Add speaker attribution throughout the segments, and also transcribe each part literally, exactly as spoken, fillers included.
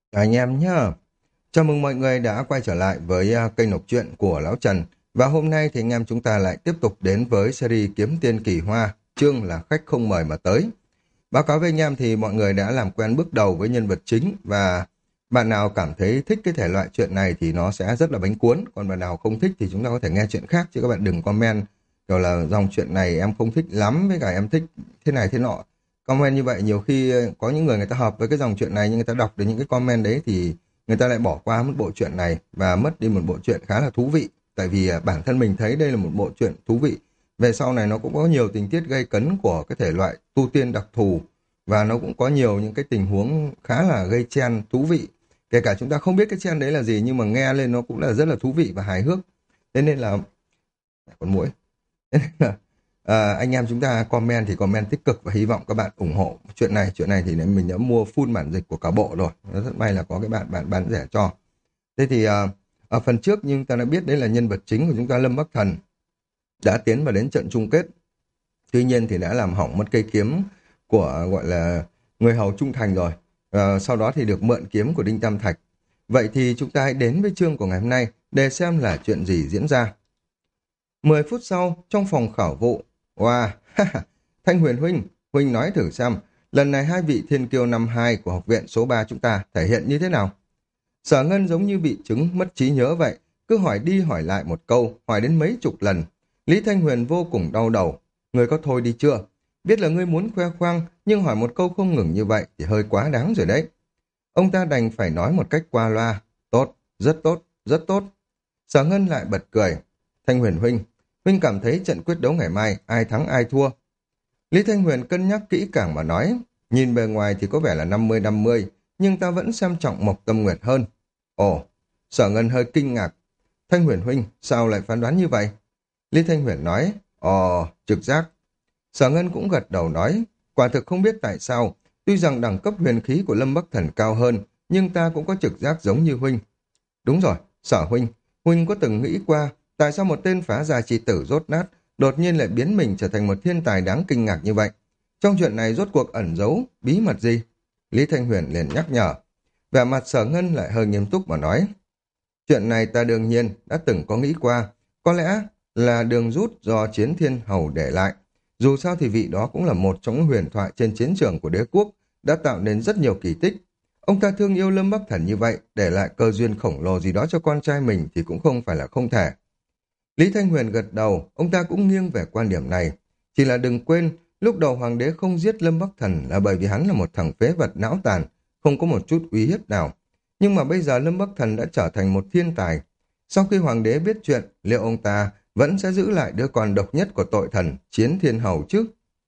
Speaker 1: Anh em nhá, chào mừng mọi người đã quay trở lại với à, kênh đọc truyện của Lão Trần. Và hôm nay thì anh em chúng ta lại tiếp tục đến với series Kiếm Tiên Kỳ Hoa, chương là khách không mời mà tới. Báo cáo với anh em thì mọi người đã làm quen bước đầu với nhân vật chính và bạn nào cảm thấy thích cái thể loại chuyện này thì nó sẽ rất là bánh cuốn, còn bạn nào không thích thì chúng ta có thể nghe chuyện khác chứ các bạn đừng comment kiểu là dòng chuyện này em không thích lắm với cả em thích thế này thế nọ. Comment như vậy nhiều khi ờ, có những người người ta hợp với cái dòng chuyện này nhưng người ta đọc được những cái comment đấy thì người ta lại bỏ qua một bộ truyện này và mất đi một bộ truyện khá là thú vị. Tại vì à, bản thân mình thấy đây là một bộ truyện thú vị. Về sau này nó cũng có nhiều tình tiết gây cấn của cái thể loại tu tiên đặc thù và nó cũng có nhiều những cái tình huống khá là gây chen thú vị. Kể cả chúng ta không biết cái chen đấy là gì nhưng mà nghe lên nó cũng là rất là thú vị và hài hước. Thế nên là con muỗi. Thế nên là, à, anh em chúng ta comment thì comment tích cực và hy vọng các bạn ủng hộ chuyện này. Chuyện này thì mình đã mua full bản dịch của cả bộ rồi. Nó rất may là có cái bạn bạn bán rẻ cho. Thế thì à, ở phần trước nhưng ta đã biết đấy là nhân vật chính của chúng ta Lâm Bắc Thần đã tiến vào đến trận chung kết. Tuy nhiên thì đã làm hỏng mất cây kiếm của gọi là người hầu trung thành rồi. Ờ, sau đó thì được mượn kiếm của Đinh Tam Thạch. Vậy thì chúng ta hãy đến với chương của ngày hôm nay để xem là chuyện gì diễn ra. Mười phút sau, trong phòng khảo vụ, wow, Thanh Huyền Huynh, Huynh nói thử xem, lần này hai vị thiên kiêu năm hai của học viện số ba chúng ta thể hiện như thế nào? Sở Ngân giống như bị chứng mất trí nhớ vậy, cứ hỏi đi hỏi lại một câu, hỏi đến mấy chục lần. Lý Thanh Huyền vô cùng đau đầu. Ngươi có thôi đi chưa? Biết là ngươi muốn khoe khoang, nhưng hỏi một câu không ngừng như vậy thì hơi quá đáng rồi đấy. Ông ta đành phải nói một cách qua loa. Tốt, rất tốt, rất tốt. Sở Ngân lại bật cười. Thanh Huyền Huynh, Huynh cảm thấy trận quyết đấu ngày mai ai thắng ai thua? Lý Thanh Huyền cân nhắc kỹ càng mà nói. Nhìn bề ngoài thì có vẻ là năm mươi năm mươi, nhưng ta vẫn xem trọng Mộc Tâm Nguyệt hơn. Ồ, Sở Ngân hơi kinh ngạc. Thanh Huyền Huynh, sao lại phán đoán như vậy? Lý Thanh Huyền nói, ồ, trực giác. Sở Ngân cũng gật đầu nói, quả thực không biết tại sao, tuy rằng đẳng cấp huyền khí của Lâm Bắc Thần cao hơn, nhưng ta cũng có trực giác giống như Huynh. Đúng rồi, Sở Huynh, Huynh có từng nghĩ qua tại sao một tên phá gia chi tử rốt nát đột nhiên lại biến mình trở thành một thiên tài đáng kinh ngạc như vậy? Trong chuyện này rốt cuộc ẩn giấu bí mật gì? Lý Thanh Huyền liền nhắc nhở. Vẻ mặt Sở Ngân lại hơi nghiêm túc mà nói. Chuyện này ta đương nhiên đã từng có nghĩ qua. Có lẽ là đường rút do Chiến Thiên Hầu để lại. Dù sao thì vị đó cũng là một trong những huyền thoại trên chiến trường của đế quốc, đã tạo nên rất nhiều kỳ tích. Ông ta thương yêu Lâm Bắc Thần như vậy, để lại cơ duyên khổng lồ gì đó cho con trai mình thì cũng không phải là không thể. Lý Thanh Huyền gật đầu, ông ta cũng nghiêng về quan điểm này. Chỉ là đừng quên, lúc đầu hoàng đế không giết Lâm Bắc Thần là bởi vì hắn là một thằng phế vật não tàn, không có một chút uy hiếp nào. Nhưng mà bây giờ Lâm Bắc Thần đã trở thành một thiên tài. Sau khi hoàng đế biết chuyện, liệu ông ta vẫn sẽ giữ lại đứa con độc nhất của tội thần Chiến Thiên Hầu chứ?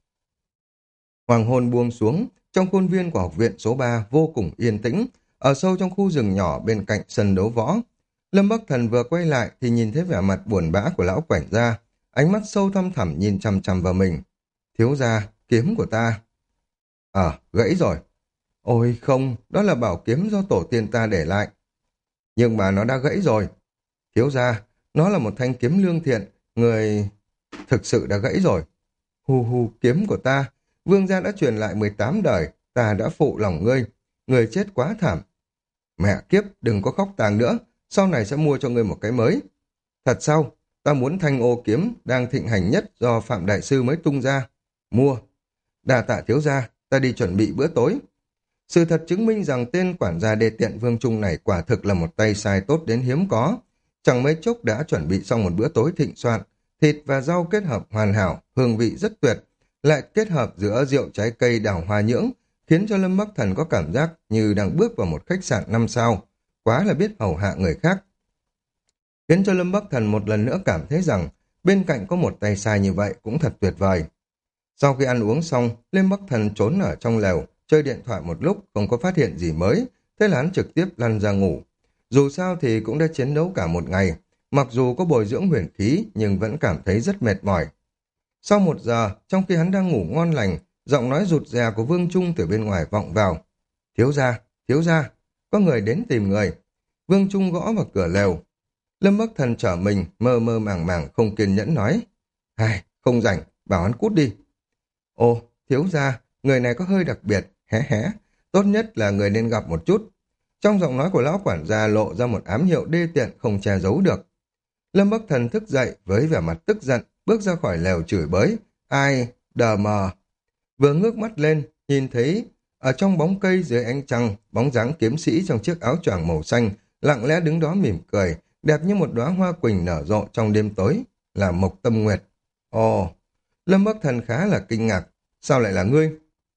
Speaker 1: Hoàng hôn buông xuống, trong khuôn viên của học viện số ba vô cùng yên tĩnh, ở sâu trong khu rừng nhỏ bên cạnh sân đấu võ. Lâm Bắc Thần vừa quay lại thì nhìn thấy vẻ mặt buồn bã của lão quản gia, ánh mắt sâu thăm thẳm nhìn chằm chằm vào mình. Thiếu gia, kiếm của ta. Ờ, gãy rồi. Ôi không, đó là bảo kiếm do tổ tiên ta để lại. Nhưng mà nó đã gãy rồi. Thiếu gia, nó là một thanh kiếm lương thiện, người thực sự đã gãy rồi. Hù hù, kiếm của ta, vương gia đã truyền lại mười tám đời, ta đã phụ lòng ngươi, người chết quá thảm. Mẹ kiếp, đừng có khóc tàng nữa, sau này sẽ mua cho ngươi một cái mới. Thật sao? Ta muốn thanh ô kiếm đang thịnh hành nhất do Phạm Đại Sư mới tung ra. Mua. Đà tạ thiếu gia, ta đi chuẩn bị bữa tối. Sự thật chứng minh rằng tên quản gia đê tiện Vương Trung này quả thực là một tay sai tốt đến hiếm có. Chẳng mấy chốc đã chuẩn bị xong một bữa tối thịnh soạn, thịt và rau kết hợp hoàn hảo, hương vị rất tuyệt, lại kết hợp giữa rượu trái cây đào hoa nhưỡng, khiến cho Lâm Bắc Thần có cảm giác như đang bước vào một khách sạn năm sao, quá là biết hầu hạ người khác. Khiến cho Lâm Bắc Thần một lần nữa cảm thấy rằng bên cạnh có một tay sai như vậy cũng thật tuyệt vời. Sau khi ăn uống xong, Lâm Bắc Thần trốn ở trong lều, chơi điện thoại một lúc không có phát hiện gì mới, thế là hắn trực tiếp lăn ra ngủ. Dù sao thì cũng đã chiến đấu cả một ngày, mặc dù có bồi dưỡng huyền khí nhưng vẫn cảm thấy rất mệt mỏi. Sau một giờ, trong khi hắn đang ngủ ngon lành, giọng nói rụt rè của Vương Trung từ bên ngoài vọng vào. Thiếu gia, thiếu gia, có người đến tìm người. Vương Trung gõ vào cửa lều. Lâm Bắc Thần trở mình, mơ mơ màng màng không kiên nhẫn nói. Ai, không rảnh, bảo hắn cút đi. Ồ, thiếu gia, người này có hơi đặc biệt, hé hé. Tốt nhất là người nên gặp một chút. Trong giọng nói của lão quản gia lộ ra một ám hiệu đê tiện không che giấu được. Lâm Bắc Thần thức dậy với vẻ mặt tức giận, bước ra khỏi lều chửi bới. Ai? Đờ mờ. Vừa ngước mắt lên, nhìn thấy ở trong bóng cây dưới ánh trăng, bóng dáng kiếm sĩ trong chiếc áo choàng màu xanh, lặng lẽ đứng đó mỉm cười, đẹp như một đóa hoa quỳnh nở rộ trong đêm tối, là Mộc Tâm Nguyệt. Ồ, Lâm Bắc Thần khá là kinh ngạc, sao lại là ngươi?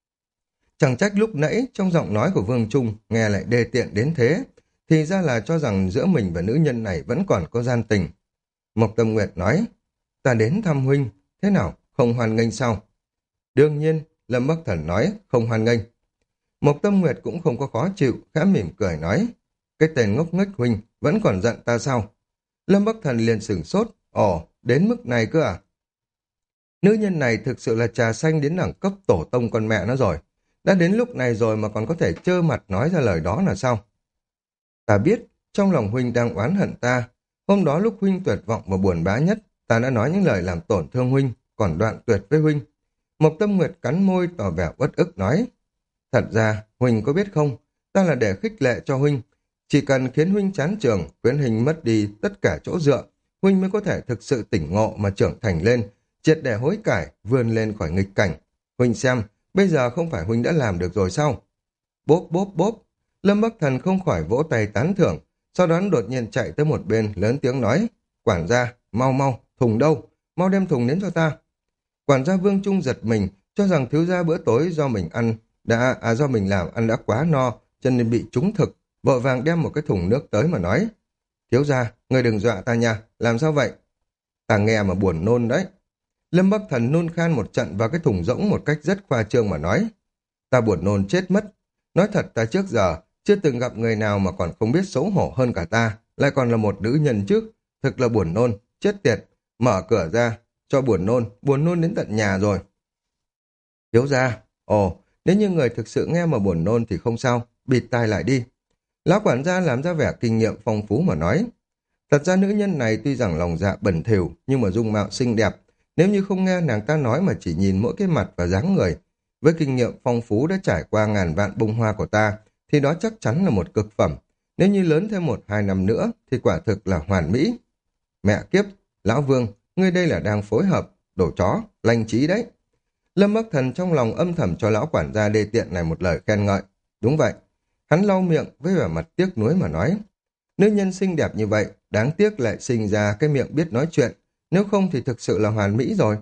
Speaker 1: Chẳng trách lúc nãy trong giọng nói của Vương Trung nghe lại đê tiện đến thế, thì ra là cho rằng giữa mình và nữ nhân này vẫn còn có gian tình. Mộc Tâm Nguyệt nói, ta đến thăm huynh, thế nào, không hoan nghênh sao? Đương nhiên, Lâm Bắc Thần nói, không hoan nghênh. Mộc Tâm Nguyệt cũng không có khó chịu, khẽ mỉm cười nói, cái tên ngốc nghếch huynh vẫn còn giận ta sao? Lâm Bắc Thần liền sửng sốt, ồ, đến mức này cơ à? Nữ nhân này thực sự là trà xanh đến đẳng cấp tổ tông con mẹ nó rồi. Đã đến lúc này rồi mà còn có thể trơ mặt nói ra lời đó là sao? Ta biết, trong lòng huynh đang oán hận ta. Hôm đó lúc huynh tuyệt vọng và buồn bã nhất, ta đã nói những lời làm tổn thương huynh, còn đoạn tuyệt với huynh. Mộc Tâm Nguyệt cắn môi tỏ vẻ uất ức nói, thật ra, huynh có biết không, ta là để khích lệ cho huynh. Chỉ cần khiến huynh chán trường, khuyến hình mất đi tất cả chỗ dựa, huynh mới có thể thực sự tỉnh ngộ mà trưởng thành lên, triệt để hối cải, vươn lên khỏi nghịch cảnh. Huynh xem, bây giờ không phải huynh đã làm được rồi sao? Bốp bốp bốp, Lâm Bắc Thần không khỏi vỗ tay tán thưởng, sau đó đột nhiên chạy tới một bên lớn tiếng nói, quản gia, mau mau, thùng đâu, mau đem thùng đến cho ta. Quản gia Vương Trung giật mình, cho rằng thiếu gia bữa tối do mình ăn, đã à, do mình làm ăn đã quá no, cho nên bị trúng thực, vội vàng đem một cái thùng nước tới mà nói, thiếu gia, người đừng dọa ta nha, làm sao vậy? Ta nghe mà buồn nôn đấy. Lâm Bắc Thần nôn khan một trận vào cái thùng rỗng một cách rất khoa trương mà nói, ta buồn nôn chết mất. Nói thật ta trước giờ chưa từng gặp người nào mà còn không biết xấu hổ hơn cả ta, lại còn là một nữ nhân chứ, thực là buồn nôn, chết tiệt, mở cửa ra, cho buồn nôn, buồn nôn đến tận nhà rồi. Thiếu gia, ồ, nếu như người thực sự nghe mà buồn nôn thì không sao, bịt tai lại đi. Lão quản gia làm ra vẻ kinh nghiệm phong phú mà nói, thật ra nữ nhân này tuy rằng lòng dạ bẩn thỉu nhưng mà dung mạo xinh đẹp, nếu như không nghe nàng ta nói mà chỉ nhìn mỗi cái mặt và dáng người, với kinh nghiệm phong phú đã trải qua ngàn vạn bông hoa của ta, thì đó chắc chắn là một cực phẩm. Nếu như lớn thêm một hai năm nữa, thì quả thực là hoàn mỹ. Mẹ kiếp, Lão Vương, ngươi đây là đang phối hợp, đồ chó, lanh trí đấy. Lâm Bắc Thần trong lòng âm thầm cho lão quản gia đê tiện này một lời khen ngợi. Đúng vậy. Hắn lau miệng với vẻ mặt tiếc nuối mà nói. Nữ nhân xinh đẹp như vậy, đáng tiếc lại sinh ra cái miệng biết nói chuyện, nếu không thì thực sự là hoàn mỹ rồi.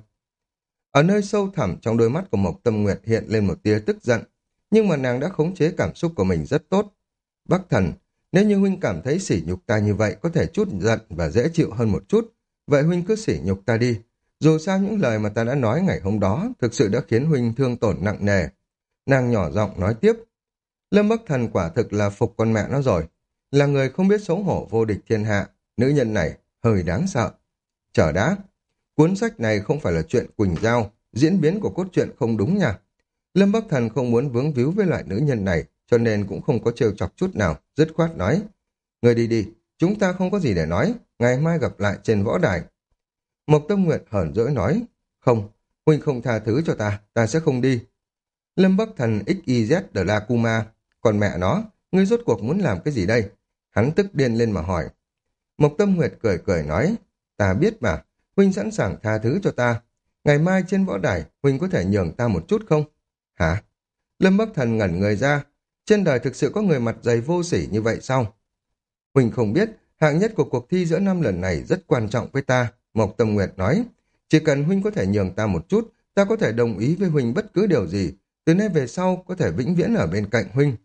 Speaker 1: Ở nơi sâu thẳm trong đôi mắt của Mộc Tâm Nguyệt hiện lên một tia tức giận, nhưng mà nàng đã khống chế cảm xúc của mình rất tốt. Bắc Thần, nếu như huynh cảm thấy sỉ nhục ta như vậy có thể chút giận và dễ chịu hơn một chút, vậy huynh cứ sỉ nhục ta đi. Dù sao những lời mà ta đã nói ngày hôm đó thực sự đã khiến huynh thương tổn nặng nề. Nàng nhỏ giọng nói tiếp. Lâm Bắc Thần quả thực là phục con mẹ nó rồi. Là người không biết xấu hổ vô địch thiên hạ, nữ nhân này hơi đáng sợ. Chờ đã, cuốn sách này không phải là chuyện Quỳnh Giao, diễn biến của cốt truyện không đúng nha. Lâm Bắc Thần không muốn vướng víu với loại nữ nhân này, cho nên cũng không có trêu chọc chút nào, dứt khoát nói. Người đi đi, chúng ta không có gì để nói, ngày mai gặp lại trên võ đài. Mộc Tâm Nguyệt hờn dỗi nói, không, huynh không tha thứ cho ta, ta sẽ không đi. Lâm Bắc Thần ích i dét de la Kuma, còn mẹ nó, ngươi rốt cuộc muốn làm cái gì đây? Hắn tức điên lên mà hỏi. Mộc Tâm Nguyệt cười cười nói, ta biết mà, huynh sẵn sàng tha thứ cho ta. Ngày mai trên võ đài, huynh có thể nhường ta một chút không? Hả? Lâm Bắc Thần ngẩn người ra, trên đời thực sự có người mặt dày vô sỉ như vậy sao? Huynh không biết, hạng nhất của cuộc thi giữa năm lần này rất quan trọng với ta, Mộc Tâm Nguyệt nói. Chỉ cần huynh có thể nhường ta một chút, ta có thể đồng ý với huynh bất cứ điều gì, từ nay về sau có thể vĩnh viễn ở bên cạnh huynh.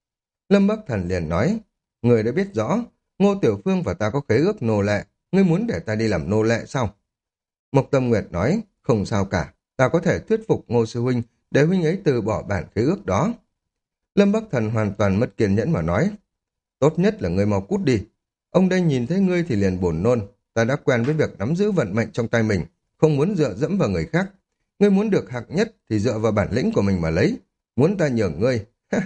Speaker 1: Lâm Bắc Thần liền nói, người đã biết rõ, Ngô Tiểu Phương và ta có khế ước nô lệ, ngươi muốn để ta đi làm nô lệ sao? Mộc Tâm Nguyệt nói, không sao cả, ta có thể thuyết phục Ngô Sư Huynh để huynh ấy từ bỏ bản khế ước đó. Lâm Bắc Thần hoàn toàn mất kiên nhẫn mà nói, tốt nhất là ngươi mau cút đi. Ông đây nhìn thấy ngươi thì liền buồn nôn, ta đã quen với việc nắm giữ vận mệnh trong tay mình, không muốn dựa dẫm vào người khác. Ngươi muốn được hạng nhất thì dựa vào bản lĩnh của mình mà lấy, muốn ta nhường ngươi,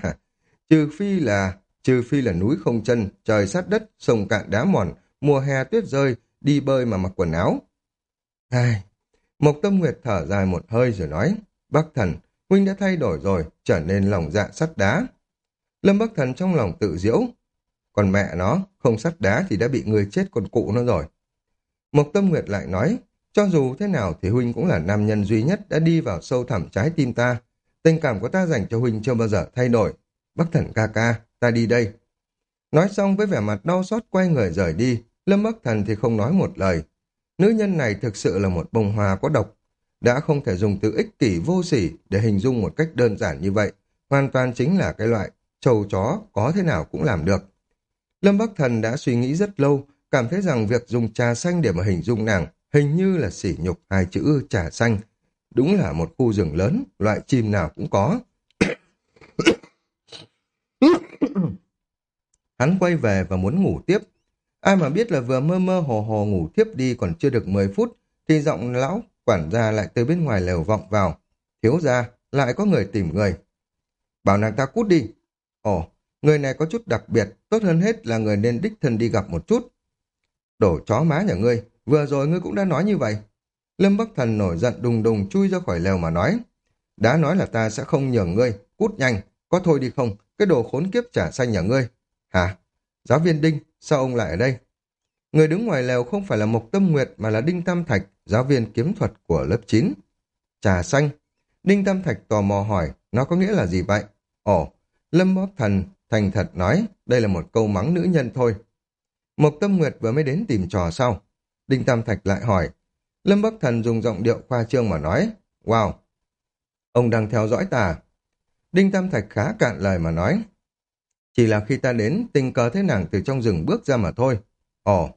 Speaker 1: trừ phi là, trừ phi là núi không chân, trời sát đất, sông cạn đá mòn, mùa hè tuyết rơi, đi bơi mà mặc quần áo. Ai... Mộc Tâm Nguyệt thở dài một hơi rồi nói, Bắc Thần, huynh đã thay đổi rồi, trở nên lòng dạ sắt đá. Lâm Bắc Thần trong lòng tự diễu, Còn mẹ nó, không sắt đá thì đã bị người chết con cụ nó rồi. Mộc Tâm Nguyệt lại nói, cho dù thế nào thì huynh cũng là nam nhân duy nhất đã đi vào sâu thẳm trái tim ta. Tình cảm của ta dành cho huynh chưa bao giờ thay đổi. Bắc Thần ca ca, ta đi đây. Nói xong với vẻ mặt đau xót quay người rời đi, Lâm Bắc Thần thì không nói một lời. Nữ nhân này thực sự là một bông hoa có độc, đã không thể dùng từ ích kỷ vô sỉ để hình dung một cách đơn giản như vậy, hoàn toàn chính là cái loại trâu chó có thế nào cũng làm được. Lâm Bắc Thần đã suy nghĩ rất lâu, cảm thấy rằng việc dùng trà xanh để mà hình dung nàng hình như là sỉ nhục hai chữ trà xanh. Đúng là một khu rừng lớn, loại chim nào cũng có. Hắn quay về và muốn ngủ tiếp. Ai mà biết là vừa mơ mơ hồ hồ ngủ tiếp đi còn chưa được mười phút, thì giọng lão quản gia lại từ bên ngoài lều vọng vào. Thiếu gia, lại có người tìm người. Bảo nàng ta cút đi. Ồ, người này có chút đặc biệt, tốt hơn hết là người nên đích thân đi gặp một chút. Đổ chó má nhà ngươi, vừa rồi ngươi cũng đã nói như vậy. Lâm Bắc Thần nổi giận đùng đùng chui ra khỏi lều mà nói. Đã nói là ta sẽ không nhường ngươi, cút nhanh, có thôi đi không, cái đồ khốn kiếp trà xanh nhà ngươi. Hả? Giáo viên Đinh, sao ông lại ở đây? Người đứng ngoài lều không phải là Mộc Tâm Nguyệt mà là Đinh Tam Thạch, giáo viên kiếm thuật của lớp chín. Trà xanh? Đinh Tam Thạch tò mò hỏi, nó có nghĩa là gì vậy? Ồ, Lâm Bắc Thần thành thật nói, đây là một câu mắng nữ nhân thôi. Mộc Tâm Nguyệt vừa mới đến tìm trò sau. Đinh Tam Thạch lại hỏi. Lâm Bắc Thần dùng giọng điệu khoa trương mà nói, wow, ông đang theo dõi ta. Đinh Tam Thạch khá cạn lời mà nói, chỉ là khi ta đến, tình cờ thấy nàng từ trong rừng bước ra mà thôi. Ồ.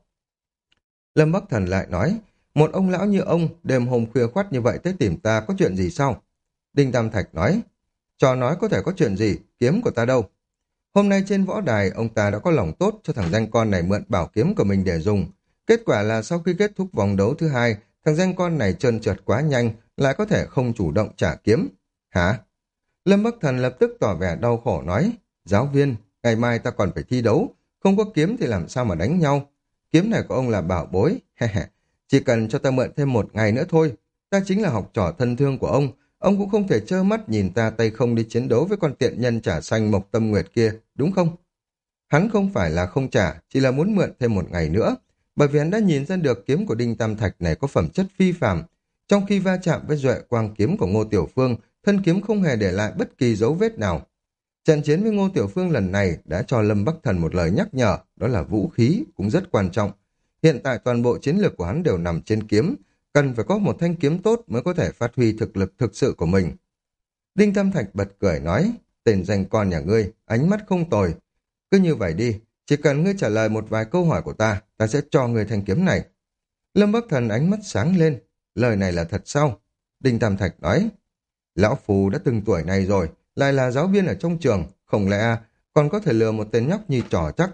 Speaker 1: Lâm Bắc Thần lại nói, một ông lão như ông, đêm hôm khuya khoắt như vậy tới tìm ta có chuyện gì sao? Đinh Tam Thạch nói, trò nói có thể có chuyện gì, kiếm của ta đâu? Hôm nay trên võ đài, ông ta đã có lòng tốt cho thằng danh con này mượn bảo kiếm của mình để dùng. Kết quả là sau khi kết thúc vòng đấu thứ hai, thằng danh con này trơn trượt quá nhanh, lại có thể không chủ động trả kiếm. Hả? Lâm Bắc Thần lập tức tỏ vẻ đau khổ nói, giáo viên, ngày mai ta còn phải thi đấu, không có kiếm thì làm sao mà đánh nhau. Kiếm này của ông là bảo bối, chỉ cần cho ta mượn thêm một ngày nữa thôi. Ta chính là học trò thân thương của ông, ông cũng không thể trơ mắt nhìn ta tay không đi chiến đấu với con tiện nhân trả xanh Mộc Tâm Nguyệt kia, đúng không? Hắn không phải là không trả, chỉ là muốn mượn thêm một ngày nữa, bởi vì hắn đã nhìn ra được kiếm của Đinh Tam Thạch này có phẩm chất phi phàm. Trong khi va chạm với duệ quang kiếm của Ngô Tiểu Phương, thân kiếm không hề để lại bất kỳ dấu vết nào. Trận chiến với Ngô Tiểu Phương lần này đã cho Lâm Bắc Thần một lời nhắc nhở, đó là vũ khí cũng rất quan trọng. Hiện tại toàn bộ chiến lược của hắn đều nằm trên kiếm, cần phải có một thanh kiếm tốt mới có thể phát huy thực lực thực sự của mình. Đinh Tam Thạch bật cười nói, tên danh con nhà ngươi, ánh mắt không tồi. Cứ như vậy đi, chỉ cần ngươi trả lời một vài câu hỏi của ta, ta sẽ cho ngươi thanh kiếm này. Lâm Bắc Thần ánh mắt sáng lên, lời này là thật sao? Đinh Tam Thạch nói, lão phù đã từng tuổi này rồi, lại là giáo viên ở trong trường, không lẽ còn có thể lừa một tên nhóc như trò chắc?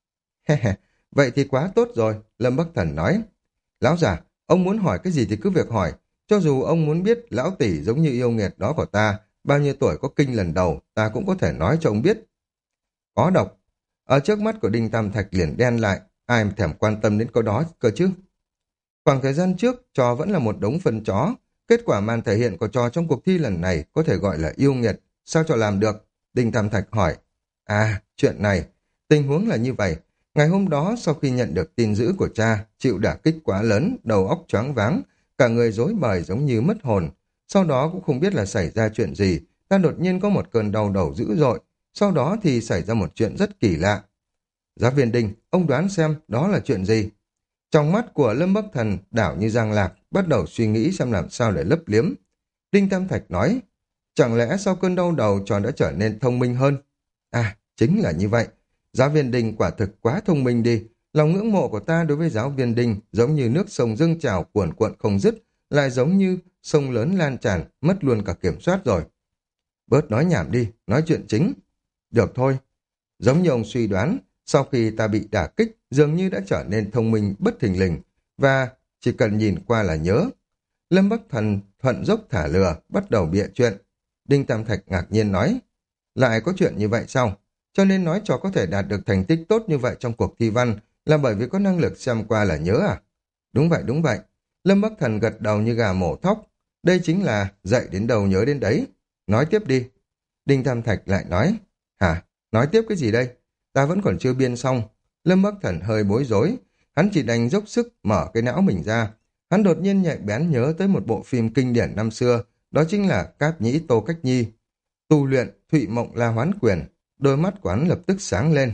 Speaker 1: Vậy thì quá tốt rồi, Lâm Bắc Thần nói. Lão già, ông muốn hỏi cái gì thì cứ việc hỏi, cho dù ông muốn biết lão tỷ giống như yêu nghiệt đó của ta, bao nhiêu tuổi có kinh lần đầu, ta cũng có thể nói cho ông biết. Có độc. Ở trước mắt của Đinh Tam Thạch liền đen lại, ai mà thèm quan tâm đến câu đó cơ chứ? Khoảng thời gian trước, trò vẫn là một đống phân chó. Kết quả màn thể hiện của trò trong cuộc thi lần này có thể gọi là yêu nghiệt. Sao trò làm được? Đinh Tam Thạch hỏi. À, chuyện này. Tình huống là như vậy. Ngày hôm đó, sau khi nhận được tin dữ của cha, chịu đả kích quá lớn, đầu óc choáng váng, cả người rối bời giống như mất hồn. Sau đó cũng không biết là xảy ra chuyện gì, ta đột nhiên có một cơn đau đầu dữ dội. Sau đó thì xảy ra một chuyện rất kỳ lạ. Giáo viên Đinh, ông đoán xem đó là chuyện gì? Trong mắt của Lâm Bắc Thần đảo như giang lạc, bắt đầu suy nghĩ xem làm sao để lấp liếm. Đinh Tam Thạch nói, chẳng lẽ sau cơn đau đầu trò đã trở nên thông minh hơn? À, chính là như vậy. Giáo viên Đinh quả thực quá thông minh đi. Lòng ngưỡng mộ của ta đối với giáo viên Đinh giống như nước sông dâng trào cuồn cuộn không dứt, lại giống như sông lớn lan tràn, mất luôn cả kiểm soát rồi. Bớt nói nhảm đi, nói chuyện chính. Được thôi. Giống như ông suy đoán, sau khi ta bị đả kích, dường như đã trở nên thông minh bất thình lình, và chỉ cần nhìn qua là nhớ. Lâm Bắc Thần thuận dốc thả lừa, bắt đầu bịa chuyện. Đinh Tam Thạch ngạc nhiên nói, lại có chuyện như vậy sao? Cho nên nói trò có thể đạt được thành tích tốt như vậy trong cuộc thi văn là bởi vì có năng lực xem qua là nhớ à? Đúng vậy, đúng vậy. Lâm Bắc Thần gật đầu như gà mổ thóc. Đây chính là dạy đến đầu nhớ đến đấy. Nói tiếp đi. Đinh Tam Thạch lại nói, hả? Nói tiếp cái gì đây? ta vẫn còn chưa biên xong. Lâm Bắc Thần hơi bối rối, hắn chỉ đành dốc sức mở cái não mình ra. Hắn đột nhiên nhạy bén nhớ tới một bộ phim kinh điển năm xưa, đó chính là Cát Nhĩ Tô Cách Nhi. Tu luyện Thụy Mộng La Hoán Quyền, đôi mắt của hắn lập tức sáng lên.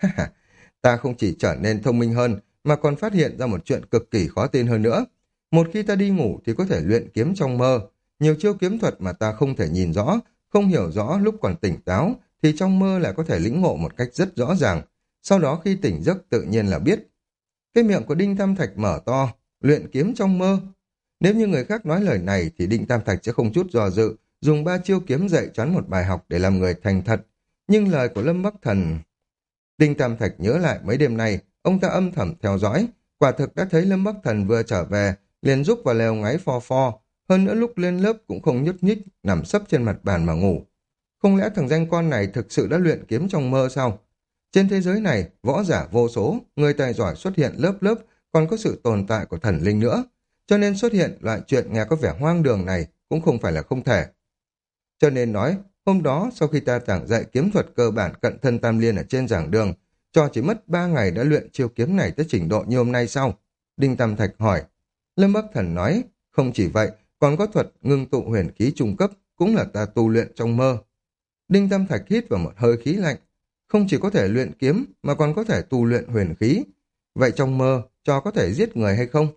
Speaker 1: Ta không chỉ trở nên thông minh hơn, mà còn phát hiện ra một chuyện cực kỳ khó tin hơn nữa. Một khi ta đi ngủ thì có thể luyện kiếm trong mơ. Nhiều chiêu kiếm thuật mà ta không thể nhìn rõ, không hiểu rõ lúc còn tỉnh táo, thì trong mơ lại có thể lĩnh ngộ một cách rất rõ ràng. Sau đó khi tỉnh giấc tự nhiên là biết. Cái miệng của Đinh Tam Thạch mở to, luyện kiếm trong mơ. Nếu như người khác nói lời này thì Đinh Tam Thạch sẽ không chút do dự, dùng ba chiêu kiếm dạy cho hắn một bài học để làm người thành thật. Nhưng lời của Lâm Bắc Thần... Đinh Tam Thạch nhớ lại mấy đêm nay, ông ta âm thầm theo dõi, quả thực đã thấy Lâm Bắc Thần vừa trở về, liền rúc vào lều ngáy pho pho, hơn nữa lúc lên lớp cũng không nhúc nhích, nằm sấp trên mặt bàn mà ngủ. Không lẽ thằng danh con này thực sự đã luyện kiếm trong mơ sao? Trên thế giới này, võ giả vô số, người tài giỏi xuất hiện lớp lớp, còn có sự tồn tại của thần linh nữa. Cho nên xuất hiện loại chuyện nghe có vẻ hoang đường này cũng không phải là không thể. Cho nên nói, hôm đó sau khi ta giảng dạy kiếm thuật cơ bản cận thân tam liên ở trên giảng đường, cho chỉ mất ba ngày đã luyện chiêu kiếm này tới trình độ như hôm nay sau. Đinh Tam Thạch hỏi. Lâm Bắc Thần nói, không chỉ vậy, còn có thuật ngưng tụ huyền khí trung cấp, cũng là ta tu luyện trong mơ. Đinh Tam Thạch hít vào một hơi khí lạnh, không chỉ có thể luyện kiếm mà còn có thể tu luyện huyền khí. Vậy trong mơ, cho có thể giết người hay không?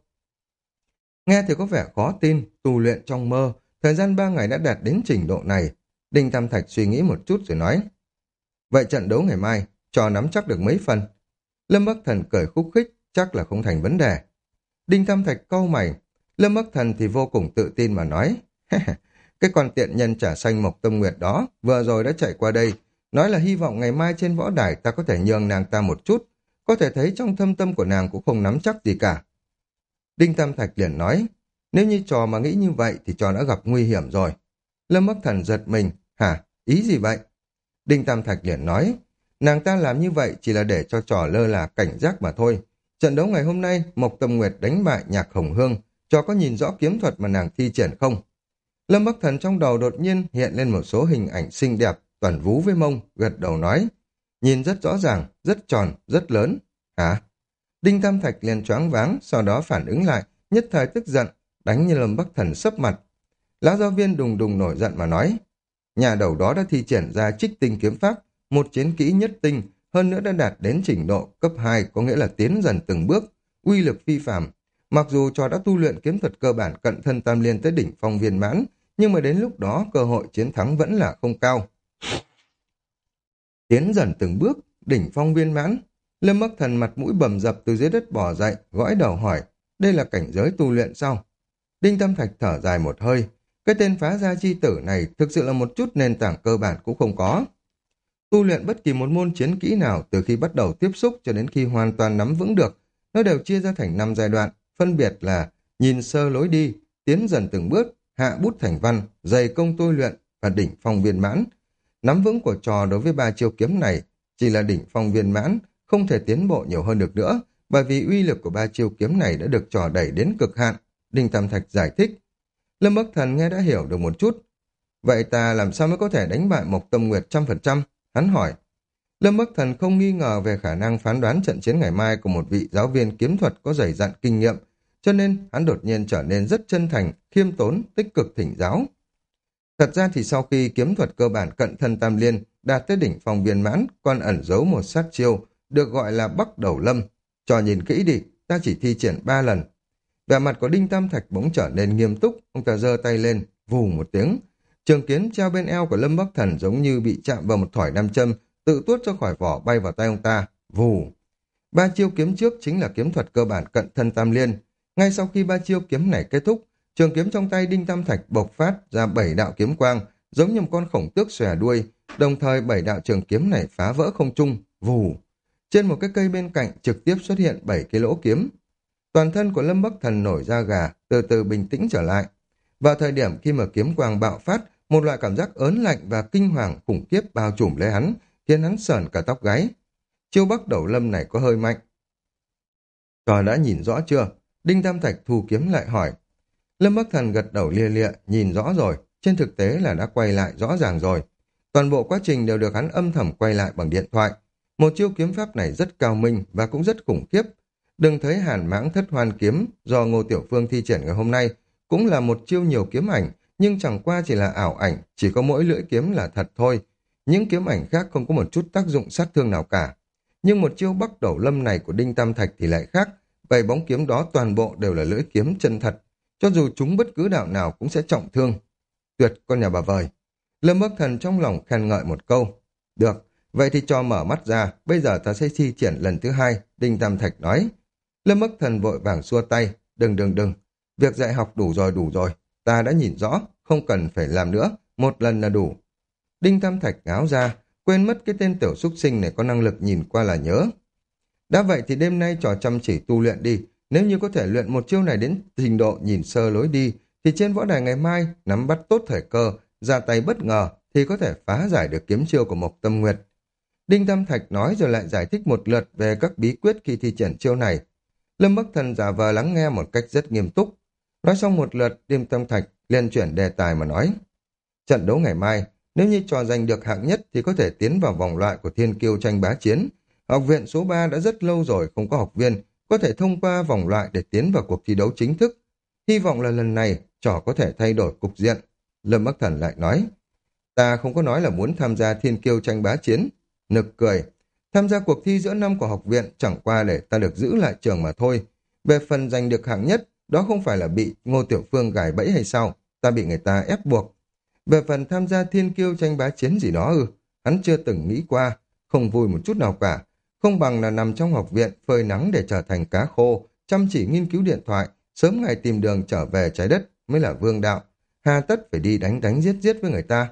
Speaker 1: Nghe thì có vẻ khó tin, tu luyện trong mơ, thời gian ba ngày đã đạt đến trình độ này. Đinh Tam Thạch suy nghĩ một chút rồi nói. Vậy trận đấu ngày mai, cho nắm chắc được mấy phần? Lâm Bắc Thần cười khúc khích, chắc là không thành vấn đề. Đinh Tam Thạch cau mày, Lâm Bắc Thần thì vô cùng tự tin mà nói. Cái con tiện nhân trả xanh Mộc Tâm Nguyệt đó, vừa rồi đã chạy qua đây, nói là hy vọng ngày mai trên võ đài ta có thể nhường nàng ta một chút, có thể thấy trong thâm tâm của nàng cũng không nắm chắc gì cả. Đinh Tam Thạch liền nói, nếu như trò mà nghĩ như vậy thì trò đã gặp nguy hiểm rồi. Lâm Bắc Thần giật mình, hả, ý gì vậy? Đinh Tam Thạch liền nói, nàng ta làm như vậy chỉ là để cho trò lơ là cảnh giác mà thôi. Trận đấu ngày hôm nay, Mộc Tâm Nguyệt đánh bại Nhạc Hồng Hương, trò có nhìn rõ kiếm thuật mà nàng thi triển không? Lâm Bắc Thần trong đầu đột nhiên hiện lên một số hình ảnh xinh đẹp, toàn vú với mông, gật đầu nói, nhìn rất rõ ràng, rất tròn, rất lớn. Hả? Đinh Tam Thạch liền choáng váng, sau đó phản ứng lại, nhất thời tức giận, đánh như Lâm Bắc Thần sấp mặt. Lão giáo viên đùng đùng nổi giận mà nói, nhà đầu đó đã thi triển ra trích tinh kiếm pháp, một chiến kỹ nhất tinh, hơn nữa đã đạt đến trình độ cấp hai, có nghĩa là tiến dần từng bước, uy lực phi phàm. Mặc dù trò đã tu luyện kiếm thuật cơ bản cận thân tam liên tới đỉnh phong viên mãn, nhưng mà đến lúc đó cơ hội chiến thắng vẫn là không cao. Tiến dần từng bước, đỉnh phong viên mãn. Lâm Bắc Thần mặt mũi bầm dập từ dưới đất bò dậy, gõi đầu hỏi, đây là cảnh giới tu luyện sao? Đinh Tam Thạch thở dài một hơi, cái tên phá gia chi tử này thực sự là một chút nền tảng cơ bản cũng không có. Tu luyện bất kỳ một môn chiến kỹ nào từ khi bắt đầu tiếp xúc cho đến khi hoàn toàn nắm vững được, nó đều chia ra thành năm giai đoạn, phân biệt là nhìn sơ lối đi, tiến dần từng bước, hạ bút thành văn, dày công tôi luyện và đỉnh phong viên mãn. Nắm vững của trò đối với ba chiêu kiếm này chỉ là đỉnh phong viên mãn, không thể tiến bộ nhiều hơn được nữa, bởi vì uy lực của ba chiêu kiếm này đã được trò đẩy đến cực hạn. Đinh Tam Thạch giải thích. Lâm Bắc Thần nghe đã hiểu được một chút. Vậy ta làm sao mới có thể đánh bại Mộc Tâm Nguyệt trăm phần trăm? Hắn hỏi. Lâm Bắc Thần không nghi ngờ về khả năng phán đoán trận chiến ngày mai của một vị giáo viên kiếm thuật có dày dặn kinh nghiệm, cho nên hắn đột nhiên trở nên rất chân thành, khiêm tốn, tích cực thỉnh giáo. Thật ra thì sau khi kiếm thuật cơ bản cận thân tam liên đạt tới đỉnh phong viên mãn, còn ẩn giấu một sát chiêu, được gọi là Bắc Đầu Lâm. Cho nhìn kỹ đi, ta chỉ thi triển ba lần. Vẻ mặt của Đinh Tam Thạch bỗng trở nên nghiêm túc, ông ta giơ tay lên, vù một tiếng. Trường kiếm treo bên eo của Lâm Bắc Thần giống như bị chạm vào một thỏi nam châm, tự tuốt ra khỏi vỏ bay vào tay ông ta, vù. Ba chiêu kiếm trước chính là kiếm thuật cơ bản cận thân tam liên. Ngay sau khi ba chiêu kiếm này kết thúc, trường kiếm trong tay Đinh Tam Thạch bộc phát ra bảy đạo kiếm quang, giống như một con khổng tước xòe đuôi, đồng thời bảy đạo trường kiếm này phá vỡ không trung, vù. Trên một cái cây bên cạnh trực tiếp xuất hiện bảy cái lỗ kiếm. Toàn thân của Lâm Bắc Thần nổi da gà, từ từ bình tĩnh trở lại. Vào thời điểm khi mà kiếm quang bạo phát, một loại cảm giác ớn lạnh và kinh hoàng khủng khiếp bao trùm lấy hắn, khiến hắn sởn cả tóc gáy. Chiêu Bắc Đầu Lâm này có hơi mạnh. Trò đã nhìn rõ chưa? Đinh Tam Thạch thu kiếm lại hỏi. Lâm Bắc Thần gật đầu lia lịa, nhìn rõ rồi, trên thực tế là đã quay lại rõ ràng rồi. Toàn bộ quá trình đều được hắn âm thầm quay lại bằng điện thoại. Một chiêu kiếm pháp này rất cao minh và cũng rất khủng khiếp. Đừng thấy Hàn Mãng Thất Hoan kiếm do Ngô Tiểu Phương thi triển ngày hôm nay cũng là một chiêu nhiều kiếm ảnh, nhưng chẳng qua chỉ là ảo ảnh, chỉ có mỗi lưỡi kiếm là thật thôi. Những kiếm ảnh khác không có một chút tác dụng sát thương nào cả. Nhưng một chiêu Bắc Đẩu Lâm này của Đinh Tam Thạch thì lại khác, bảy bóng kiếm đó toàn bộ đều là lưỡi kiếm chân thật, cho dù chúng bất cứ đạo nào cũng sẽ trọng thương. Tuyệt con nhà bà vời. Lâm Bắc Thần trong lòng khen ngợi một câu. Được, vậy thì cho mở mắt ra, bây giờ ta sẽ thi triển lần thứ hai, Đinh Tam Thạch nói. Lâm Bắc Thần vội vàng xua tay, đừng đừng đừng, việc dạy học đủ rồi đủ rồi, ta đã nhìn rõ, không cần phải làm nữa, một lần là đủ. Đinh Tam Thạch ngáo ra, quên mất cái tên tiểu xúc sinh này có năng lực nhìn qua là nhớ. Đã vậy thì đêm nay trò chăm chỉ tu luyện đi, nếu như có thể luyện một chiêu này đến trình độ nhìn sơ lối đi, thì trên võ đài ngày mai nắm bắt tốt thời cơ, ra tay bất ngờ thì có thể phá giải được kiếm chiêu của Mộc Tâm Nguyệt. Đinh Tam Thạch nói rồi lại giải thích một lượt về các bí quyết khi thi triển chiêu này. Lâm Bắc Thần giả vờ lắng nghe một cách rất nghiêm túc. Nói xong một lượt, Đinh Tam Thạch liền chuyển đề tài mà nói. Trận đấu ngày mai, nếu như trò giành được hạng nhất thì có thể tiến vào vòng loại của Thiên Kiêu tranh bá chiến. Học viện số ba đã rất lâu rồi không có học viên, có thể thông qua vòng loại để tiến vào cuộc thi đấu chính thức. Hy vọng là lần này, trò có thể thay đổi cục diện. Lâm Bắc Thần lại nói. Ta không có nói là muốn tham gia Thiên Kiêu tranh bá chiến. Nực cười. Tham gia cuộc thi giữa năm của học viện chẳng qua để ta được giữ lại trường mà thôi. Về phần giành được hạng nhất, đó không phải là bị Ngô Tiểu Phương gài bẫy hay sao? Ta bị người ta ép buộc. Về phần tham gia Thiên Kiêu tranh bá chiến gì đó ư, hắn chưa từng nghĩ qua, không vui một chút nào cả. Không bằng là nằm trong học viện phơi nắng để trở thành cá khô, chăm chỉ nghiên cứu điện thoại, sớm ngày tìm đường trở về trái đất mới là vương đạo. Hà tất phải đi đánh đánh giết giết với người ta.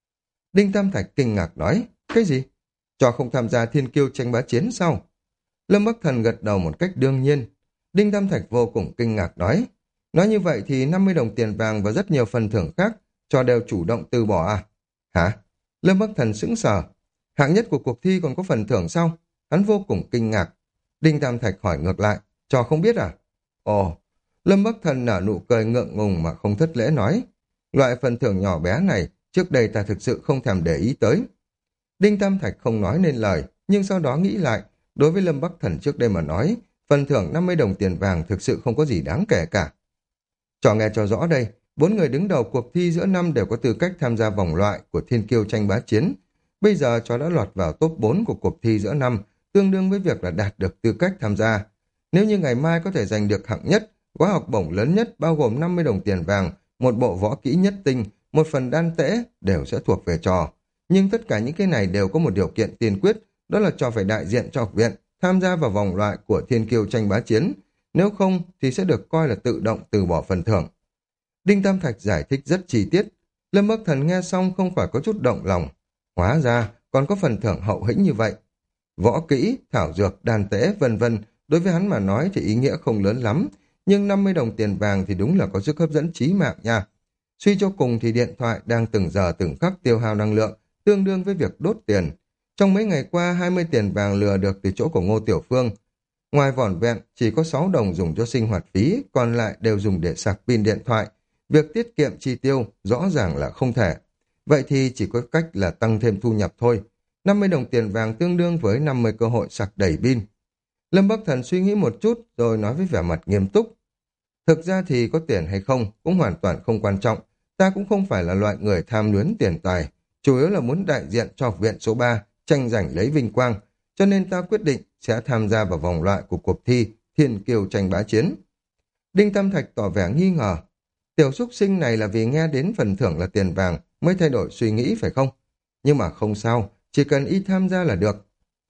Speaker 1: Đinh Tam Thạch kinh ngạc nói, cái gì? Cho không tham gia Thiên Kiêu tranh bá chiến sao? Lâm Bắc Thần gật đầu một cách đương nhiên. Đinh Tam Thạch vô cùng kinh ngạc nói, nói như vậy thì năm mươi đồng tiền vàng và rất nhiều phần thưởng khác, cho đều chủ động từ bỏ à? Hả? Lâm Bắc Thần sững sờ. Hạng nhất của cuộc thi còn có phần thưởng sao? Hắn vô cùng kinh ngạc. Đinh Tam Thạch hỏi ngược lại, cho không biết à? Ồ, Lâm Bắc Thần nở nụ cười ngượng ngùng mà không thất lễ nói, loại phần thưởng nhỏ bé này, trước đây ta thực sự không thèm để ý tới. Đinh Tam Thạch không nói nên lời, nhưng sau đó nghĩ lại, đối với Lâm Bắc Thần trước đây mà nói, phần thưởng năm mươi đồng tiền vàng thực sự không có gì đáng kể cả. Cho nghe cho rõ đây, bốn người đứng đầu cuộc thi giữa năm đều có tư cách tham gia vòng loại của Thiên Kiêu tranh bá chiến. Bây giờ cho đã lọt vào top bốn của cuộc thi giữa năm, tương đương với việc là đạt được tư cách tham gia. Nếu như ngày mai có thể giành được hạng nhất, gói học bổng lớn nhất bao gồm năm mươi đồng tiền vàng, một bộ võ kỹ nhất tinh, một phần đan tễ đều sẽ thuộc về trò. Nhưng tất cả những cái này đều có một điều kiện tiên quyết, đó là trò phải đại diện cho học viện, tham gia vào vòng loại của Thiên Kiêu tranh bá chiến. Nếu không thì sẽ được coi là tự động từ bỏ phần thưởng. Đinh Tam Thạch giải thích rất chi tiết. Lâm Bắc Thần nghe xong không phải có chút động lòng. Hóa ra còn có phần thưởng hậu hĩnh như vậy. Võ kỹ, thảo dược, đan tế, vân vân, đối với hắn mà nói thì ý nghĩa không lớn lắm. Nhưng năm mươi đồng tiền vàng thì đúng là có sức hấp dẫn chí mạng nha. Suy cho cùng thì điện thoại đang từng giờ từng khắc tiêu hao năng lượng, tương đương với việc đốt tiền. Trong mấy ngày qua, hai mươi tiền vàng lừa được từ chỗ của Ngô Tiểu Phương. Ngoài vỏn vẹn, chỉ có sáu đồng dùng cho sinh hoạt phí, còn lại đều dùng để sạc pin điện thoại. Việc tiết kiệm chi tiêu rõ ràng là không thể. Vậy thì chỉ có cách là tăng thêm thu nhập thôi. năm mươi đồng tiền vàng tương đương với năm mươi cơ hội sạc đầy pin. Lâm Bắc Thần suy nghĩ một chút rồi nói với vẻ mặt nghiêm túc. Thực ra thì có tiền hay không cũng hoàn toàn không quan trọng. Ta cũng không phải là loại người tham luyến tiền tài. Chủ yếu là muốn đại diện cho học viện số ba, tranh giành lấy vinh quang. Cho nên ta quyết định sẽ tham gia vào vòng loại của cuộc thi Thiên Kiêu tranh bá chiến. Đinh Tam Thạch tỏ vẻ nghi ngờ. Tiểu xúc sinh này là vì nghe đến phần thưởng là tiền vàng mới thay đổi suy nghĩ phải không? Nhưng mà không sao, chỉ cần y tham gia là được.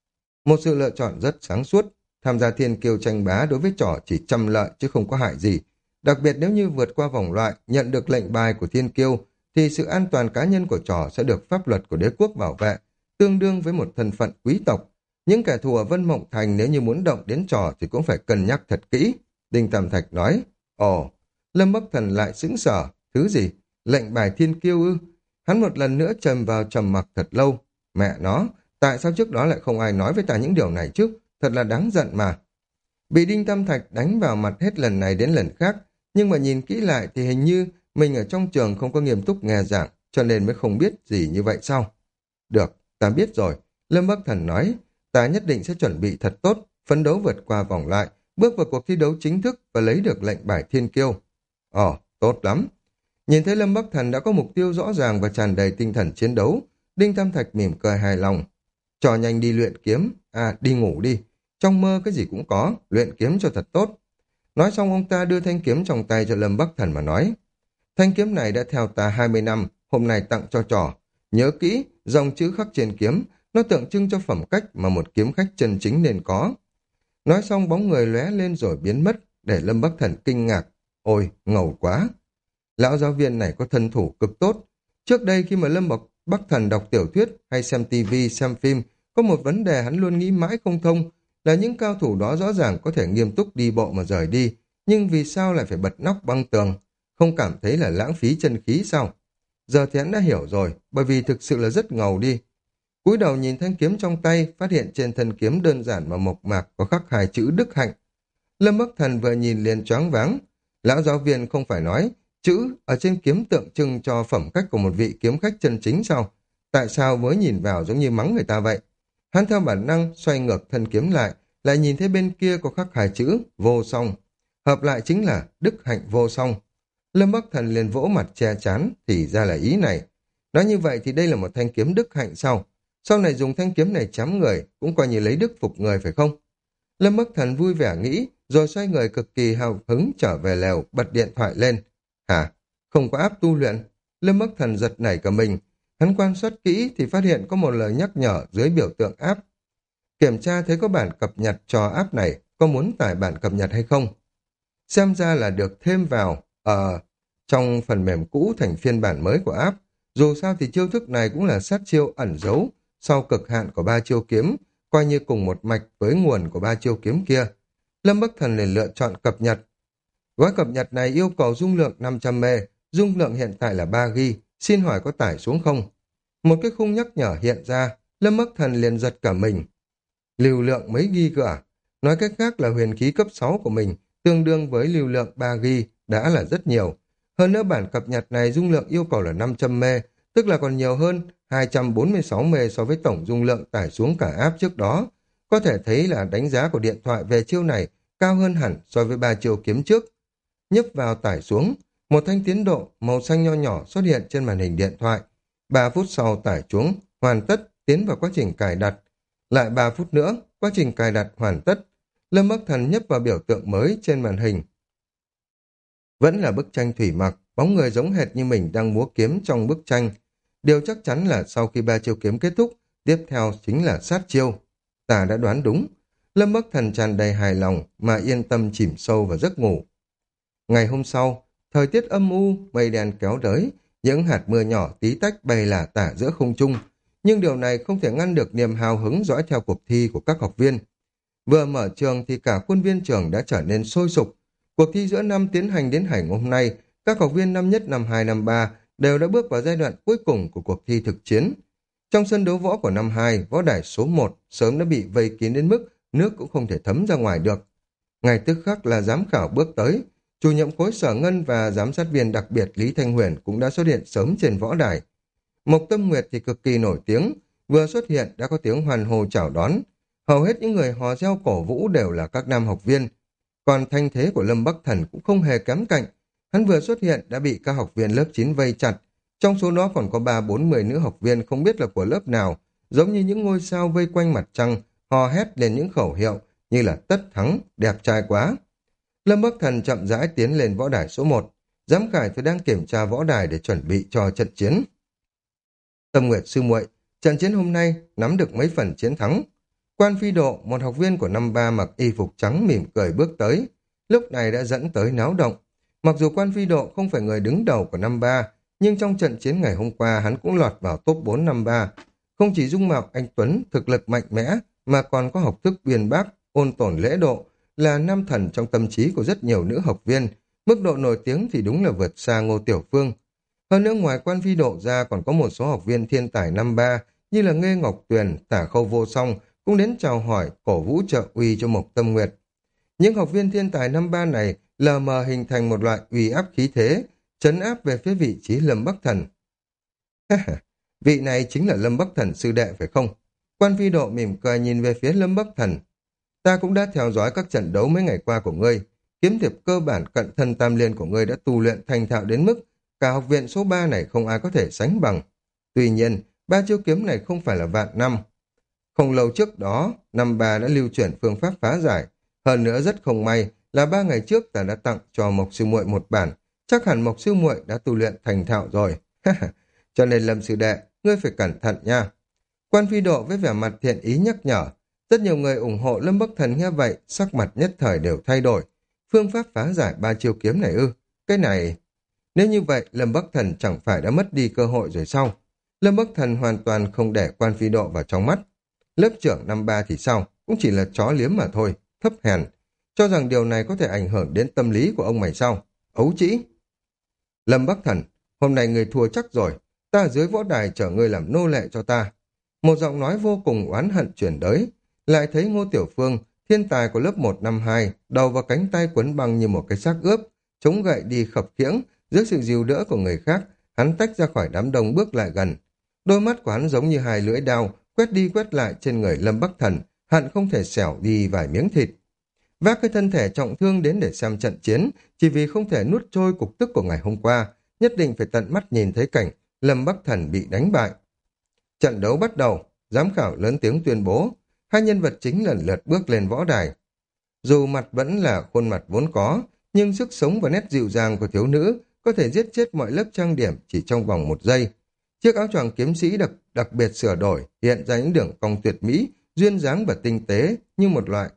Speaker 1: Một sự lựa chọn rất sáng suốt. Tham gia Thiên Kiêu tranh bá đối với trò chỉ trăm lợi chứ không có hại gì. Đặc biệt nếu như vượt qua vòng loại, nhận được lệnh bài của Thiên Kiêu, thì sự an toàn cá nhân của trò sẽ được pháp luật của đế quốc bảo vệ, tương đương với một thân phận quý tộc. Những kẻ thù ở Vân Mộng Thành nếu như muốn động đến trò thì cũng phải cân nhắc thật kỹ. Đinh Tam Thạch nói, ồ, Lâm Bắc Thần lại sững sờ, thứ gì? Lệnh bài Thiên Kiêu ư? Hắn một lần nữa trầm vào trầm mặc thật lâu. Mẹ nó, tại sao trước đó lại không ai nói với ta những điều này chứ? Thật là đáng giận mà. Bị Đinh Tam Thạch đánh vào mặt hết lần này đến lần khác, nhưng mà nhìn kỹ lại thì hình như mình ở trong trường không có nghiêm túc nghe giảng, cho nên mới không biết gì như vậy sao? Được, ta biết rồi. Lâm Bắc Thần nói, Ta nhất định sẽ chuẩn bị thật tốt, phấn đấu vượt qua vòng loại, bước vào cuộc thi đấu chính thức và lấy được lệnh bài thiên kiêu. Ồ, tốt lắm. Nhìn thấy Lâm Bắc Thần đã có mục tiêu rõ ràng và tràn đầy tinh thần chiến đấu, Đinh Tam Thạch mỉm cười hài lòng. Trò nhanh đi luyện kiếm, à đi ngủ đi. Trong mơ cái gì cũng có, luyện kiếm cho thật tốt. Nói xong ông ta đưa thanh kiếm trong tay cho Lâm Bắc Thần mà nói. Thanh kiếm này đã theo ta hai mươi năm, hôm nay tặng cho trò. Nhớ kỹ, dòng chữ khắc trên kiếm, nó tượng trưng cho phẩm cách mà một kiếm khách chân chính nên có. Nói xong bóng người lóe lên rồi biến mất, để Lâm Bắc Thần kinh ngạc. Ôi, ngầu quá! Lão giáo viên này có thân thủ cực tốt. Trước đây khi mà Lâm Bắc, Bắc Thần đọc tiểu thuyết hay xem tivi, xem phim, có một vấn đề hắn luôn nghĩ mãi không thông, là những cao thủ đó rõ ràng có thể nghiêm túc đi bộ mà rời đi, nhưng vì sao lại phải bật nóc băng tường? Không cảm thấy là lãng phí chân khí sao? Giờ thì hắn đã hiểu rồi, bởi vì thực sự là rất ngầu đi. Cúi đầu nhìn thanh kiếm trong tay, phát hiện trên thân kiếm đơn giản mà mộc mạc có khắc hai chữ Đức Hạnh. Lâm Bắc Thần vừa nhìn liền choáng váng. Lão giáo viên không phải nói, chữ ở trên kiếm tượng trưng cho phẩm cách của một vị kiếm khách chân chính sao? Tại sao mới nhìn vào giống như mắng người ta vậy? Hắn theo bản năng xoay ngược thân kiếm lại, lại nhìn thấy bên kia có khắc hai chữ vô song. Hợp lại chính là Đức Hạnh vô song. Lâm Bắc Thần liền vỗ mặt che chán, thì ra là ý này. Nói như vậy thì đây là một thanh kiếm Đức Hạnh sao? Sau này dùng thanh kiếm này chém người, cũng coi như lấy đức phục người phải không? Lâm Bắc Thần vui vẻ nghĩ, rồi xoay người cực kỳ hào hứng trở về lều, bật điện thoại lên. Hả? Không có áp tu luyện? Lâm Bắc Thần giật nảy cả mình. Hắn quan sát kỹ thì phát hiện có một lời nhắc nhở dưới biểu tượng áp. Kiểm tra thấy có bản cập nhật cho áp này, có muốn tải bản cập nhật hay không? Xem ra là được thêm vào ở trong phần mềm cũ thành phiên bản mới của app. Dù sao thì chiêu thức này cũng là sát chiêu ẩn giấu sau cực hạn của ba chiêu kiếm, coi như cùng một mạch với nguồn của ba chiêu kiếm kia. Lâm Bắc Thần liền lựa chọn cập nhật. Gói cập nhật này yêu cầu dung lượng năm trăm mê, dung lượng hiện tại là ba gi ga bai, xin hỏi có tải xuống không? Một cái khung nhắc nhở hiện ra, Lâm Bắc Thần liền giật cả mình. Lưu lượng mấy ghi cơ à? Nói cách khác là huyền khí cấp sáu của mình, tương đương với lưu lượng ba gi ga bai đã là rất nhiều. Hơn nữa bản cập nhật này dung lượng yêu cầu là năm trăm mê, tức là còn nhiều hơn hai trăm bốn mươi sáu mê so với tổng dung lượng tải xuống cả app trước đó. Có thể thấy là đánh giá của điện thoại về chiêu này cao hơn hẳn so với ba chiêu kiếm trước. Nhấp vào tải xuống, một thanh tiến độ màu xanh nho nhỏ xuất hiện trên màn hình điện thoại. ba phút sau tải xuống, hoàn tất, tiến vào quá trình cài đặt. Lại ba phút nữa, quá trình cài đặt hoàn tất. Lâm Bắc Thần nhấp vào biểu tượng mới trên màn hình. Vẫn là bức tranh thủy mặc, bóng người giống hệt như mình đang múa kiếm trong bức tranh. Điều chắc chắn là sau khi ba chiêu kiếm kết thúc, tiếp theo chính là sát chiêu. Ta đã đoán đúng. Lâm Bắc Thần tràn đầy hài lòng mà yên tâm chìm sâu vào giấc ngủ. Ngày hôm sau, thời tiết âm u, mây đen kéo tới, những hạt mưa nhỏ tí tách bay lả tả giữa không trung. Nhưng điều này không thể ngăn được niềm hào hứng dõi theo cuộc thi của các học viên. Vừa mở trường thì cả khuôn viên trường đã trở nên sôi sục. Cuộc thi giữa năm tiến hành đến ngày hôm nay, các học viên năm nhất, năm hai, năm ba đều đã bước vào giai đoạn cuối cùng của cuộc thi thực chiến. Trong sân đấu võ của năm hai, võ đài số một sớm đã bị vây kín đến mức nước cũng không thể thấm ra ngoài được. Ngay tức khắc là giám khảo bước tới, chủ nhiệm khối Sở Ngân và giám sát viên đặc biệt Lý Thanh Huyền cũng đã xuất hiện sớm trên võ đài. Mộc Tâm Nguyệt thì cực kỳ nổi tiếng, vừa xuất hiện đã có tiếng hoan hô chào đón. Hầu hết những người hò reo cổ vũ đều là các nam học viên. Còn thanh thế của Lâm Bắc Thần cũng không hề kém cạnh. Hắn vừa xuất hiện đã bị các học viên lớp chín vây chặt. Trong số đó còn có ba bốn mươi nữ học viên không biết là của lớp nào, giống như những ngôi sao vây quanh mặt trăng, hò hét lên những khẩu hiệu như là tất thắng, đẹp trai quá. Lâm Bắc Thần chậm rãi tiến lên võ đài số một. Giám khảo thì đang kiểm tra võ đài để chuẩn bị cho trận chiến. Tâm Nguyệt sư muội, trận chiến hôm nay nắm được mấy phần chiến thắng. Quan Phi Độ, một học viên của năm ba mặc y phục trắng mỉm cười bước tới. Lúc này đã dẫn tới náo động. Mặc dù Quan Phi Độ không phải người đứng đầu của năm ba, nhưng trong trận chiến ngày hôm qua hắn cũng lọt vào top bốn năm ba. Không chỉ dung mạo anh tuấn, thực lực mạnh mẽ, mà còn có học thức uyên bác, ôn tồn lễ độ, là nam thần trong tâm trí của rất nhiều nữ học viên. Mức độ nổi tiếng thì đúng là vượt xa Ngô Tiểu Phương. Hơn nữa ngoài Quan Phi Độ ra còn có một số học viên thiên tài năm ba như là Nghê Ngọc Tuyền, Tả Khâu Vô Song cũng đến chào hỏi, cổ vũ trợ uy cho Mộc Tâm Nguyệt. Những học viên thiên tài năm ba này lờ mờ hình thành một loại uy áp khí thế, trấn áp về phía vị trí Lâm Bắc Thần. Vị này chính là Lâm Bắc Thần sư đệ phải không? Quan Phi Độ mỉm cười nhìn về phía Lâm Bắc Thần. Ta cũng đã theo dõi các trận đấu mấy ngày qua của ngươi. Kiếm thiệp cơ bản cận thân tam liên của ngươi đã tu luyện thành thạo đến mức cả học viện số ba này không ai có thể sánh bằng. Tuy nhiên, ba chiêu kiếm này không phải là vạn năm. Không lâu trước đó, năm ba đã lưu truyền phương pháp phá giải. Hơn nữa rất không may là ba ngày trước ta đã tặng cho Mộc Sư Muội một bản. Chắc hẳn Mộc Sư Muội đã tu luyện thành thạo rồi. Cho nên Lâm sư đệ, ngươi phải cẩn thận nha. Quan Phi Độ với vẻ mặt thiện ý nhắc nhở. Rất nhiều người ủng hộ Lâm Bắc Thần nghe vậy, sắc mặt nhất thời đều thay đổi. Phương pháp phá giải ba chiêu kiếm này ư? Cái này... Nếu như vậy, Lâm Bắc Thần chẳng phải đã mất đi cơ hội rồi sao? Lâm Bắc Thần hoàn toàn không để Quan Phi Độ vào trong mắt. Lớp trưởng năm ba thì sao? Cũng chỉ là chó liếm mà thôi, thấp hèn. Cho rằng điều này có thể ảnh hưởng đến tâm lý của ông mày sao? Ấu trĩ! Lâm Bắc Thần, hôm nay người thua chắc rồi. Ta ở dưới võ đài chở ngươi làm nô lệ cho ta. Một giọng nói vô cùng oán hận chuyển tới. Lại thấy Ngô Tiểu Phương, thiên tài của lớp một năm hai, đầu và cánh tay quấn băng như một cái xác ướp, chống gậy đi khập khiễng, dưới sự dìu đỡ của người khác, hắn tách ra khỏi đám đông bước lại gần. Đôi mắt của hắn giống như hai lưỡi dao, quét đi quét lại trên người Lâm Bắc Thần, hận không thể xẻo đi vài miếng thịt. Vác cái thân thể trọng thương đến để xem trận chiến, chỉ vì không thể nuốt trôi cục tức của ngày hôm qua, nhất định phải tận mắt nhìn thấy cảnh Lâm Bắc Thần bị đánh bại. Trận đấu bắt đầu, giám khảo lớn tiếng tuyên bố, hai nhân vật chính lần lượt bước lên võ đài. Dù mặt vẫn là khuôn mặt vốn có, nhưng sức sống và nét dịu dàng của thiếu nữ có thể giết chết mọi lớp trang điểm chỉ trong vòng một giây. Chiếc áo choàng kiếm sĩ đặc, đặc biệt sửa đổi, hiện ra những đường cong tuyệt mỹ, duyên dáng và tinh tế như một loại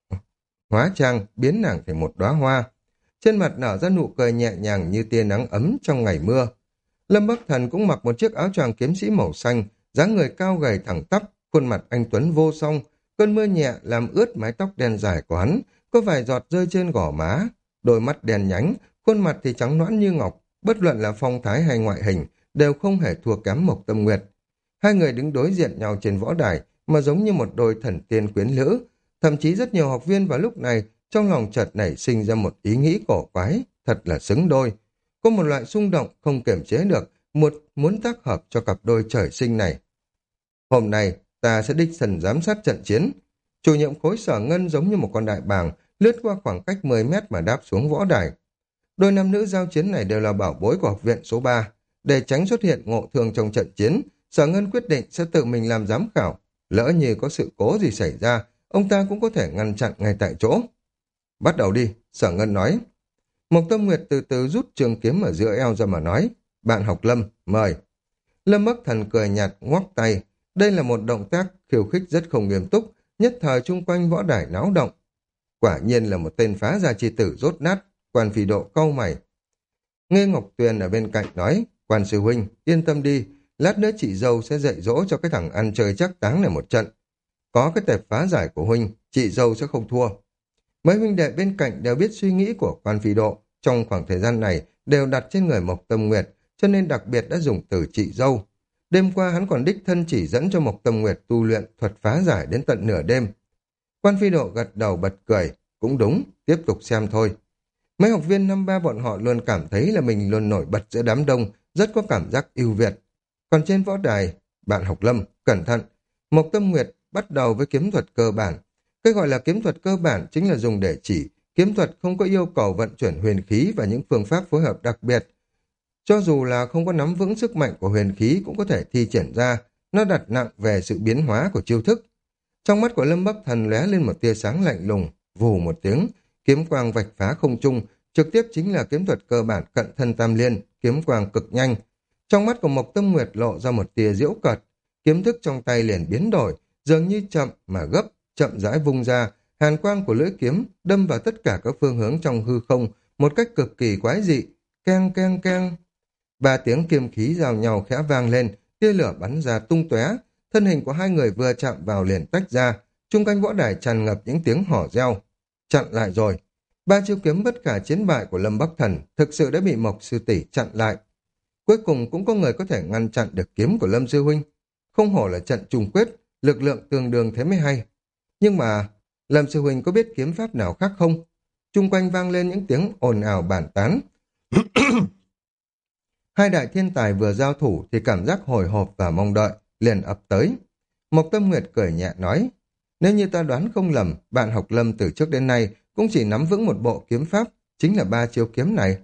Speaker 1: hóa trang biến nàng thành một đóa hoa. Trên mặt nở ra nụ cười nhẹ nhàng như tia nắng ấm trong ngày mưa. Lâm Bắc Thần cũng mặc một chiếc áo choàng kiếm sĩ màu xanh, dáng người cao gầy thẳng tắp, khuôn mặt anh tuấn vô song, cơn mưa nhẹ làm ướt mái tóc đen dài của hắn, có vài giọt rơi trên gò má, đôi mắt đen nhánh, khuôn mặt thì trắng nõn như ngọc, bất luận là phong thái hay ngoại hình, đều không hề thua kém Mộc Tâm Nguyệt. Hai người đứng đối diện nhau trên võ đài, mà giống như một đôi thần tiên quyến lữ. Thậm chí rất nhiều học viên vào lúc này, trong lòng chợt nảy sinh ra một ý nghĩ cổ quái, thật là xứng đôi. Có một loại xung động không kiềm chế được, một muốn tác hợp cho cặp đôi trời sinh này. Hôm nay, ta sẽ đích thân giám sát trận chiến. Chủ nhiệm khối Sở Ngân giống như một con đại bàng, lướt qua khoảng cách mười mét mà đáp xuống võ đài. Đôi nam nữ giao chiến này đều là bảo bối của học viện số ba. Để tránh xuất hiện ngộ thương trong trận chiến, Sở Ngân quyết định sẽ tự mình làm giám khảo. Lỡ như có sự cố gì xảy ra, ông ta cũng có thể ngăn chặn ngay tại chỗ. Bắt đầu đi, Sở Ngân nói. Mộc Tâm Nguyệt từ từ rút trường kiếm ở giữa eo ra mà nói. Bạn học Lâm, mời. Lâm Bắc Thần cười nhạt ngoắc tay. Đây là một động tác khiêu khích rất không nghiêm túc, nhất thời chung quanh võ đài náo động. Quả nhiên là một tên phá gia chi tử rốt nát. Quan Phi Độ cau mày. Nghe Ngọc Tuyền ở bên cạnh nói, Quan sư huynh, yên tâm đi, lát nữa chị dâu sẽ dạy dỗ cho cái thằng ăn chơi chắc táng này một trận. Có cái tệp phá giải của huynh, chị dâu sẽ không thua. Mấy huynh đệ bên cạnh đều biết suy nghĩ của Quan Phi Độ, trong khoảng thời gian này đều đặt trên người Mộc Tâm Nguyệt, cho nên đặc biệt đã dùng từ chị dâu. Đêm qua hắn còn đích thân chỉ dẫn cho Mộc Tâm Nguyệt tu luyện thuật phá giải đến tận nửa đêm. Quan Phi Độ gật đầu bật cười, cũng đúng, tiếp tục xem thôi. Mấy học viên năm ba bọn họ luôn cảm thấy là mình luôn nổi bật giữa đám đông, rất có cảm giác ưu việt. Còn trên võ đài, bạn học Lâm, cẩn thận. Mộc Tâm Nguyệt bắt đầu với kiếm thuật cơ bản. Cái gọi là kiếm thuật cơ bản chính là dùng để chỉ kiếm thuật không có yêu cầu vận chuyển huyền khí và những phương pháp phối hợp đặc biệt. Cho dù là không có nắm vững sức mạnh của huyền khí cũng có thể thi triển ra, nó đặt nặng về sự biến hóa của chiêu thức. Trong mắt của Lâm Bắc Thần lóe lên một tia sáng lạnh lùng, vù một tiếng, kiếm quang vạch phá không trung, trực tiếp chính là kiếm thuật cơ bản cận thân tam liên, kiếm quang cực nhanh. Trong mắt của Mộc Tâm Nguyệt lộ ra một tia giễu cợt, kiếm thức trong tay liền biến đổi, dường như chậm mà gấp, chậm rãi vung ra, hàn quang của lưỡi kiếm đâm vào tất cả các phương hướng trong hư không, một cách cực kỳ quái dị, keng keng keng. Ba tiếng kiếm khí giao nhau khẽ vang lên, tia lửa bắn ra tung tóe, thân hình của hai người vừa chạm vào liền tách ra, chung quanh võ đài tràn ngập những tiếng hò reo. Chặn lại rồi. Ba chiêu kiếm bất khả chiến bại của Lâm Bắc Thần thực sự đã bị Mộc sư tỷ chặn lại. Cuối cùng cũng có người có thể ngăn chặn được kiếm của Lâm sư huynh. Không hổ là trận trùng quyết, lực lượng tương đương thế mới hay. Nhưng mà, Lâm sư huynh có biết kiếm pháp nào khác không? Chung quanh vang lên những tiếng ồn ào bàn tán. Hai đại thiên tài vừa giao thủ thì cảm giác hồi hộp và mong đợi liền ập tới. Mộc Tâm Nguyệt cười nhẹ nói, nếu như ta đoán không lầm, bạn học Lâm từ trước đến nay cũng chỉ nắm vững một bộ kiếm pháp, chính là ba chiêu kiếm này.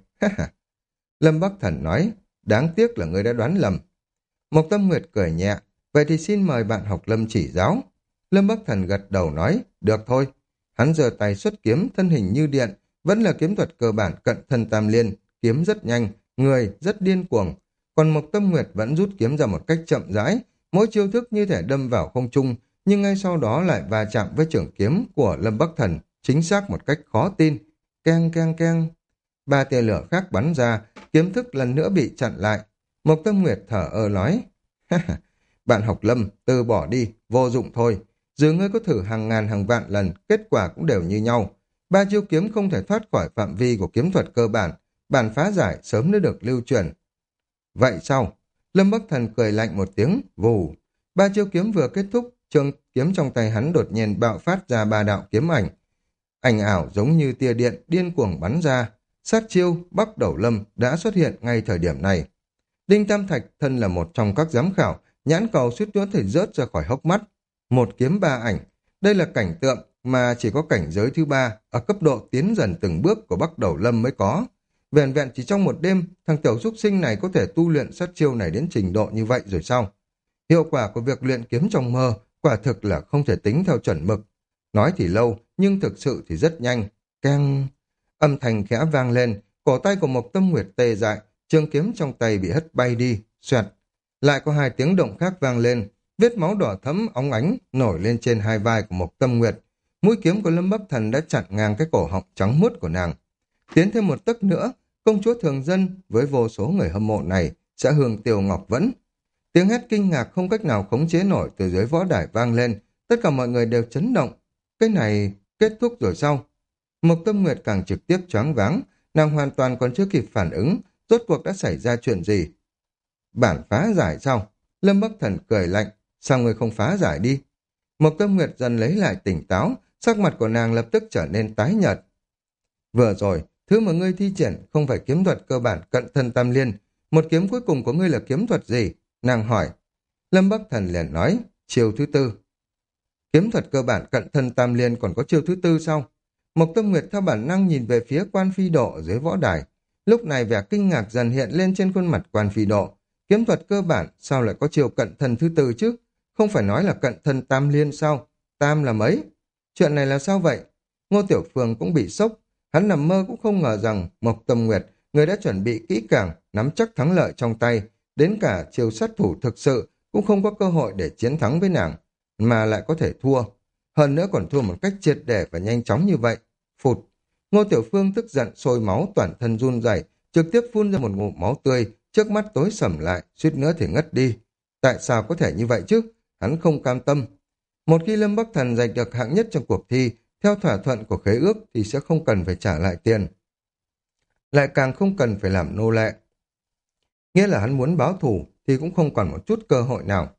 Speaker 1: Lâm Bắc Thần nói, đáng tiếc là ngươi đã đoán lầm. Mộc Tâm Nguyệt cười nhẹ, vậy thì xin mời bạn học Lâm chỉ giáo. Lâm Bắc Thần gật đầu nói, được thôi. Hắn giơ tay xuất kiếm, thân hình như điện, vẫn là kiếm thuật cơ bản cận thân tam liên, kiếm rất nhanh, người rất điên cuồng. Còn Mộc Tâm Nguyệt vẫn rút kiếm ra một cách chậm rãi, mỗi chiêu thức như thể đâm vào không trung, nhưng ngay sau đó lại va chạm với trường kiếm của Lâm Bắc Thần, chính xác một cách khó tin. Keng keng keng. Ba tia lửa khác bắn ra, kiếm thức lần nữa bị chặn lại. Mộc Tâm Nguyệt thở ơ nói, bạn học Lâm, từ bỏ đi, vô dụng thôi. Dù ngươi có thử hàng ngàn hàng vạn lần, kết quả cũng đều như nhau. Ba chiêu kiếm không thể thoát khỏi phạm vi của kiếm thuật cơ bản, bản phá giải sớm đã được lưu truyền. Vậy sao? Lâm Bắc Thần cười lạnh một tiếng, vù. Ba chiêu kiếm vừa kết thúc, trường kiếm trong tay hắn đột nhiên bạo phát ra ba đạo kiếm ảnh. Ảnh ảo giống như tia điện điên cuồng bắn ra. Sát chiêu Bắc Đầu Lâm đã xuất hiện ngay thời điểm này. Đinh Tam Thạch thân là một trong các giám khảo, nhãn cầu suýt nữa thể rớt ra khỏi hốc mắt. Một kiếm ba ảnh, đây là cảnh tượng mà chỉ có cảnh giới thứ ba ở cấp độ tiến dần từng bước của Bắc Đầu Lâm mới có. Vẹn vẹn chỉ trong một đêm, thằng tiểu súc sinh này có thể tu luyện sát chiêu này đến trình độ như vậy rồi sao? Hiệu quả của việc luyện kiếm trong mơ quả thực là không thể tính theo chuẩn mực. Nói thì lâu, nhưng thực sự thì rất nhanh. Keng! Âm thanh khẽ vang lên, cổ tay của Mộc Tâm Nguyệt tê dại, trường kiếm trong tay bị hất bay đi, xoẹt. Lại có hai tiếng động khác vang lên, vết máu đỏ thẫm óng ánh nổi lên trên hai vai của Mộc Tâm Nguyệt. Mũi kiếm của Lâm Bắc Thần đã chặn ngang cái cổ họng trắng muốt của nàng. Tiến thêm một tấc nữa, công chúa thường dân với vô số người hâm mộ này sẽ hương tiêu ngọc vẫn. Tiếng hét kinh ngạc không cách nào khống chế nổi từ dưới võ đài vang lên, tất cả mọi người đều chấn động. Cái này kết thúc rồi sao? Mộc Tâm Nguyệt càng trực tiếp choáng váng, nàng hoàn toàn còn chưa kịp phản ứng, rốt cuộc đã xảy ra chuyện gì? Bản phá giải sao? Lâm Bắc Thần cười lạnh, sao người không phá giải đi? Mộc Tâm Nguyệt dần lấy lại tỉnh táo, sắc mặt của nàng lập tức trở nên tái nhợt. Vừa rồi, thứ mà ngươi thi triển không phải kiếm thuật cơ bản cận thân tam liên, một kiếm cuối cùng của ngươi là kiếm thuật gì? Nàng hỏi. Lâm Bắc Thần liền nói, chiêu thứ tư. Kiếm thuật cơ bản cận thân tam liên còn có chiêu thứ tư sao? Mộc Tâm Nguyệt theo bản năng nhìn về phía Quan Phi Độ ở dưới võ đài. Lúc này vẻ kinh ngạc dần hiện lên trên khuôn mặt Quan Phi Độ. Kiếm thuật cơ bản sao lại có chiêu cận thân thứ tư chứ? Không phải nói là cận thân tam liên sao? Tam là mấy? Chuyện này là sao vậy? Ngô Tiểu Phương cũng bị sốc. Hắn nằm mơ cũng không ngờ rằng Mộc Tâm Nguyệt, người đã chuẩn bị kỹ càng, nắm chắc thắng lợi trong tay, đến cả chiêu sát thủ thực sự cũng không có cơ hội để chiến thắng với nàng, mà lại có thể thua. Hơn nữa còn thua một cách triệt để và nhanh chóng như vậy. Phụt! Ngô Tiểu Phương tức giận sôi máu, toàn thân run rẩy, trực tiếp phun ra một ngụm máu tươi, trước mắt tối sầm lại, suýt nữa thì ngất đi. Tại sao có thể như vậy chứ? Hắn không cam tâm. Một khi Lâm Bắc Thần giành được hạng nhất trong cuộc thi, theo thỏa thuận của khế ước thì sẽ không cần phải trả lại tiền. Lại càng không cần phải làm nô lệ. Nghĩa là hắn muốn báo thù thì cũng không còn một chút cơ hội nào.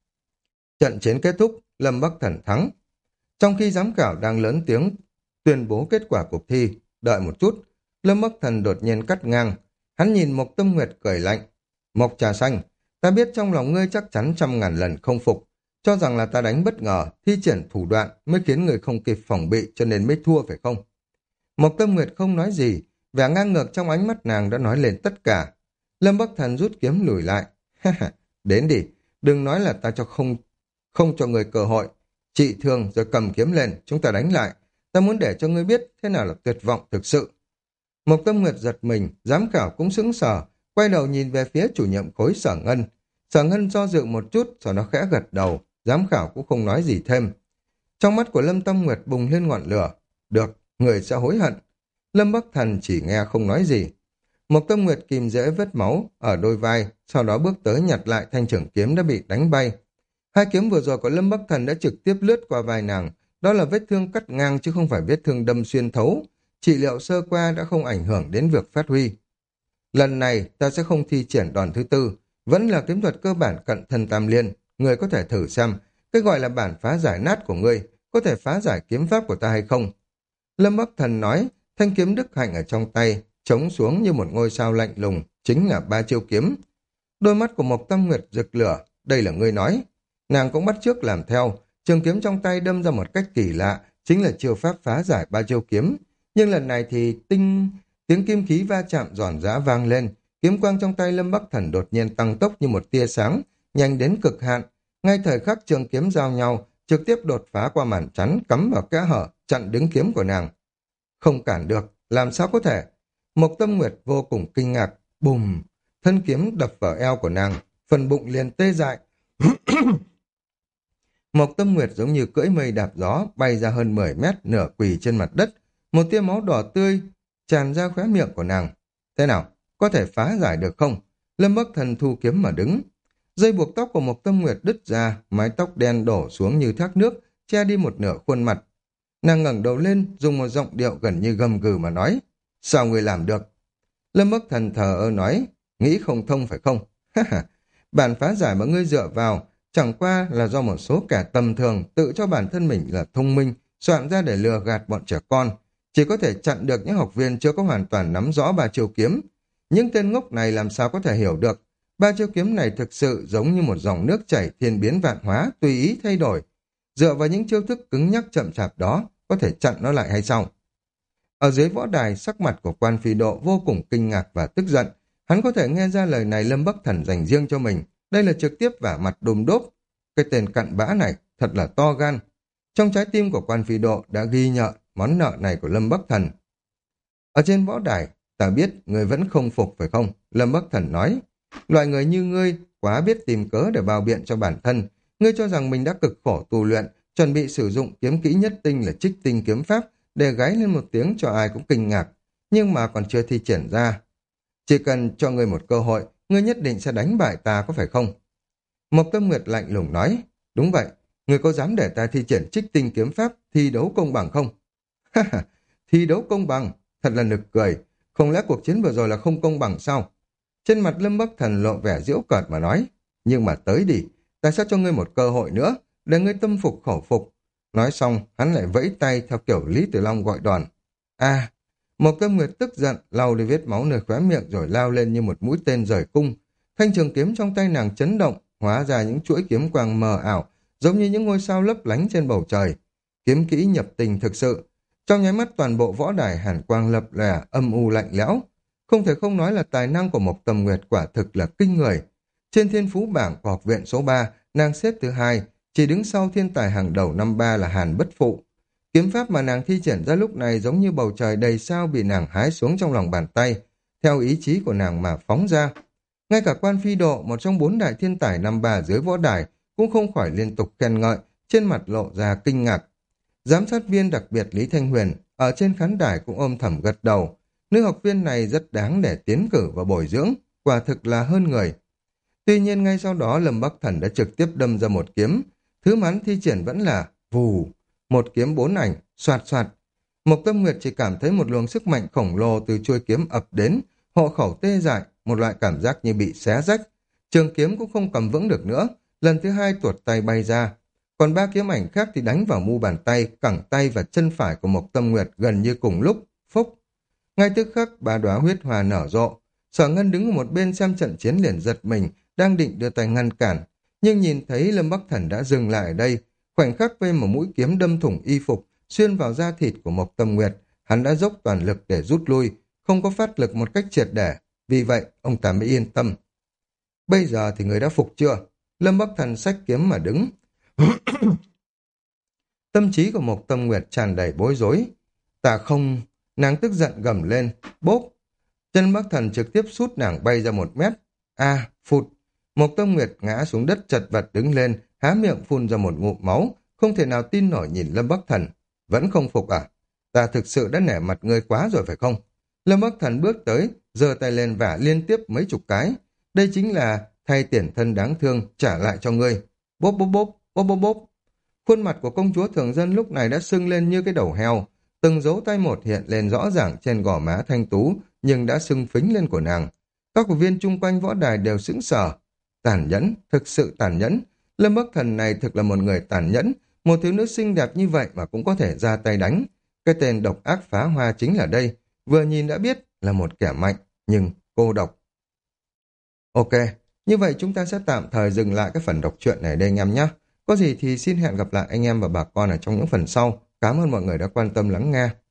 Speaker 1: Trận chiến kết thúc, Lâm Bắc Thần thắng. Trong khi giám khảo đang lớn tiếng tuyên bố kết quả cuộc thi, đợi một chút, Lâm Bắc Thần đột nhiên cắt ngang. Hắn nhìn Mộc Tâm Nguyệt cười lạnh. Mộc Trà Xanh, ta biết trong lòng ngươi chắc chắn trăm ngàn lần không phục, cho rằng là ta đánh bất ngờ, thi triển thủ đoạn mới khiến người không kịp phòng bị cho nên mới thua phải không? Mộc Tâm Nguyệt không nói gì, vẻ ngang ngược trong ánh mắt nàng đã nói lên tất cả. Lâm Bắc Thần rút kiếm lùi lại. Đến đi, đừng nói là ta cho không không cho người cơ hội. Trị thương rồi cầm kiếm lên, chúng ta đánh lại. Ta muốn để cho ngươi biết thế nào là tuyệt vọng thực sự. Mộc Tâm Nguyệt giật mình, giám khảo cũng sững sờ, quay đầu nhìn về phía chủ nhiệm khối Sở Ngân. Sở Ngân do dự một chút, sau đó khẽ gật đầu, giám khảo cũng không nói gì thêm. Trong mắt của Lâm Tâm Nguyệt bùng lên ngọn lửa. Được, người sẽ hối hận. Lâm Bắc Thần chỉ nghe không nói gì. Mộc Tâm Nguyệt kìm dễ vết máu ở đôi vai, sau đó bước tới nhặt lại thanh trưởng kiếm đã bị đánh bay. Hai kiếm vừa rồi của Lâm Bắc Thần đã trực tiếp lướt qua vai nàng, đó là vết thương cắt ngang chứ không phải vết thương đâm xuyên thấu. Trị liệu sơ qua đã không ảnh hưởng đến việc phát huy. Lần này ta sẽ không thi triển đòn thứ tư, vẫn là kiếm thuật cơ bản cận thân tam liên. Người có thể thử xem, cái gọi là bản phá giải nát của ngươi có thể phá giải kiếm pháp của ta hay không? Lâm Bắc Thần nói, thanh kiếm đức hạnh ở trong tay, chống xuống như một ngôi sao lạnh lùng, chính là ba chiêu kiếm. Đôi mắt của Mộc Tâm Nguyệt rực lửa, đây là ngươi nói. Nàng cũng bắt chước làm theo, trường kiếm trong tay đâm ra một cách kỳ lạ, chính là chiêu pháp phá giải ba chiêu kiếm. Nhưng lần này thì tinh tiếng kim khí va chạm giòn giã vang lên, kiếm quang trong tay Lâm Bắc Thần đột nhiên tăng tốc như một tia sáng, nhanh đến cực hạn. Ngay thời khắc trường kiếm giao nhau, trực tiếp đột phá qua màn chắn, cắm vào kẽ hở, chặn đứng kiếm của nàng. Không cản được, làm sao có thể? Mộc Tâm Nguyệt vô cùng kinh ngạc, bùm, thân kiếm đập vào eo của nàng, phần bụng liền tê dại. Mộc Tâm Nguyệt giống như cưỡi mây đạp gió, bay ra hơn mười mét, nửa quỳ trên mặt đất, một tia máu đỏ tươi tràn ra khóe miệng của nàng. Thế nào, có thể phá giải được không? Lâm Bắc Thần thu kiếm mà đứng. Dây buộc tóc của Mộc Tâm Nguyệt đứt ra, mái tóc đen đổ xuống như thác nước, che đi một nửa khuôn mặt. Nàng ngẩng đầu lên, dùng một giọng điệu gần như gầm gừ mà nói, sao người làm được? Lâm Bắc Thần thờ ơ nói, nghĩ không thông phải không? Bản phá giải mà ngươi dựa vào, chẳng qua là do một số kẻ tầm thường tự cho bản thân mình là thông minh, soạn ra để lừa gạt bọn trẻ con, chỉ có thể chặn được những học viên chưa có hoàn toàn nắm rõ ba chiêu kiếm. Những tên ngốc này làm sao có thể hiểu được, ba chiêu kiếm này thực sự giống như một dòng nước chảy thiên biến vạn hóa, tùy ý thay đổi. Dựa vào những chiêu thức cứng nhắc chậm chạp đó, có thể chặn nó lại hay sao? Ở dưới võ đài, sắc mặt của Quan Phi Độ vô cùng kinh ngạc và tức giận. Hắn có thể nghe ra lời này Lâm Bắc Thần dành riêng cho mình. Đây là trực tiếp vả mặt đùm đốp. Cái tên cặn bã này thật là to gan. Trong trái tim của Quan Phi Độ đã ghi nhận món nợ này của Lâm Bắc Thần. Ở trên võ đài, ta biết người vẫn không phục phải không? Lâm Bắc Thần nói. Loại người như ngươi quá biết tìm cớ để bào biện cho bản thân. Ngươi cho rằng mình đã cực khổ tu luyện, chuẩn bị sử dụng kiếm kỹ nhất tinh là Trích Tinh kiếm pháp để gáy lên một tiếng cho ai cũng kinh ngạc, nhưng mà còn chưa thi triển ra. Chỉ cần cho ngươi một cơ hội, ngươi nhất định sẽ đánh bại ta, có phải không? Mộc Tâm Nguyệt lạnh lùng nói, đúng vậy, ngươi có dám để ta thi triển Trích Tinh kiếm pháp thi đấu công bằng không? Ha ha, thi đấu công bằng, thật là nực cười, không lẽ cuộc chiến vừa rồi là không công bằng sao? Trên mặt Lâm Bắc Thần lộ vẻ giễu cợt mà nói, nhưng mà tới đi, ta sẽ cho ngươi một cơ hội nữa, để ngươi tâm phục khẩu phục. Nói xong, hắn lại vẫy tay theo kiểu Lý Tử Long gọi đòn. À, Mộc Tâm Nguyệt tức giận, lau đi vết máu nơi khóe miệng rồi lao lên như một mũi tên rời cung. Thanh trường kiếm trong tay nàng chấn động, hóa ra những chuỗi kiếm quang mờ ảo, giống như những ngôi sao lấp lánh trên bầu trời. Kiếm kỹ nhập tình thực sự. Trong nháy mắt toàn bộ võ đài hàn quang lập lè, âm u lạnh lẽo. Không thể không nói là tài năng của Mộc Tâm Nguyệt quả thực là kinh người. Trên thiên phú bảng của học viện số ba, nàng xếp thứ hai, chỉ đứng sau thiên tài hàng đầu năm ba là Hàn Bất Phụ. Kiếm pháp mà nàng thi triển ra lúc này giống như bầu trời đầy sao bị nàng hái xuống trong lòng bàn tay, theo ý chí của nàng mà phóng ra. Ngay cả Quan Phi Độ, một trong bốn đại thiên tài năm ba dưới võ đài, cũng không khỏi liên tục khen ngợi, trên mặt lộ ra kinh ngạc. Giám sát viên đặc biệt Lý Thanh Huyền, ở trên khán đài cũng ôm thầm gật đầu. Nữ học viên này rất đáng để tiến cử và bồi dưỡng, quả thực là hơn người. Tuy nhiên ngay sau đó Lâm Bắc Thần đã trực tiếp đâm ra một kiếm, thứ mà hắn thi triển vẫn là vù, một kiếm bốn ảnh, soạt soạt. Mộc Tâm Nguyệt chỉ cảm thấy một luồng sức mạnh khổng lồ từ chuôi kiếm ập đến, hộ khẩu tê dại, một loại cảm giác như bị xé rách. Trường kiếm cũng không cầm vững được nữa, lần thứ hai tuột tay bay ra. Còn ba kiếm ảnh khác thì đánh vào mu bàn tay, cẳng tay và chân phải của Mộc Tâm Nguyệt gần như cùng lúc, phúc. Ngay tức khắc ba đóa huyết hoa nở rộ. Sở Ngân đứng ở một bên xem trận chiến liền giật mình, đang định đưa tay ngăn cản, nhưng nhìn thấy Lâm Bắc Thần đã dừng lại ở đây, khoảnh khắc với một mũi kiếm đâm thủng y phục, xuyên vào da thịt của Mộc Tâm Nguyệt, hắn đã dốc toàn lực để rút lui, không có phát lực một cách triệt để, vì vậy ông ta mới yên tâm. Bây giờ thì người đã phục chưa? Lâm Bắc Thần xách kiếm mà đứng. Tâm trí của Mộc Tâm Nguyệt tràn đầy bối rối. Ta không... Nàng tức giận gầm lên, bốp. Chân Bắc Thần trực tiếp sút nàng bay ra một mét. A, à, phụt. Mộc Tâm Nguyệt ngã xuống đất chật vật đứng lên, há miệng phun ra một ngụm máu, không thể nào tin nổi nhìn Lâm Bắc Thần. Vẫn không phục à? Ta thực sự đã nể mặt ngươi quá rồi phải không? Lâm Bắc Thần bước tới, giơ tay lên vả liên tiếp mấy chục cái. Đây chính là thay tiền thân đáng thương trả lại cho ngươi. Bốp bốp bốp, bốp bốp bốp. Khuôn mặt của công chúa thường dân lúc này đã sưng lên như cái đầu heo. Từng dấu tay một hiện lên rõ ràng trên gò má thanh tú, nhưng đã sưng phính lên của nàng. Các học viên chung quanh võ đài đều sững sờ. Tàn nhẫn, thực sự tàn nhẫn. Lâm Bắc Thần này thực là một người tàn nhẫn. Một thiếu nữ xinh đẹp như vậy mà cũng có thể ra tay đánh. Cái tên độc ác phá hoa chính là đây. Vừa nhìn đã biết là một kẻ mạnh, nhưng cô độc. Ok, như vậy chúng ta sẽ tạm thời dừng lại cái phần đọc truyện này đây anh em nhé. Có gì thì xin hẹn gặp lại anh em và bà con ở trong những phần sau. Cảm ơn mọi người đã quan tâm lắng nghe.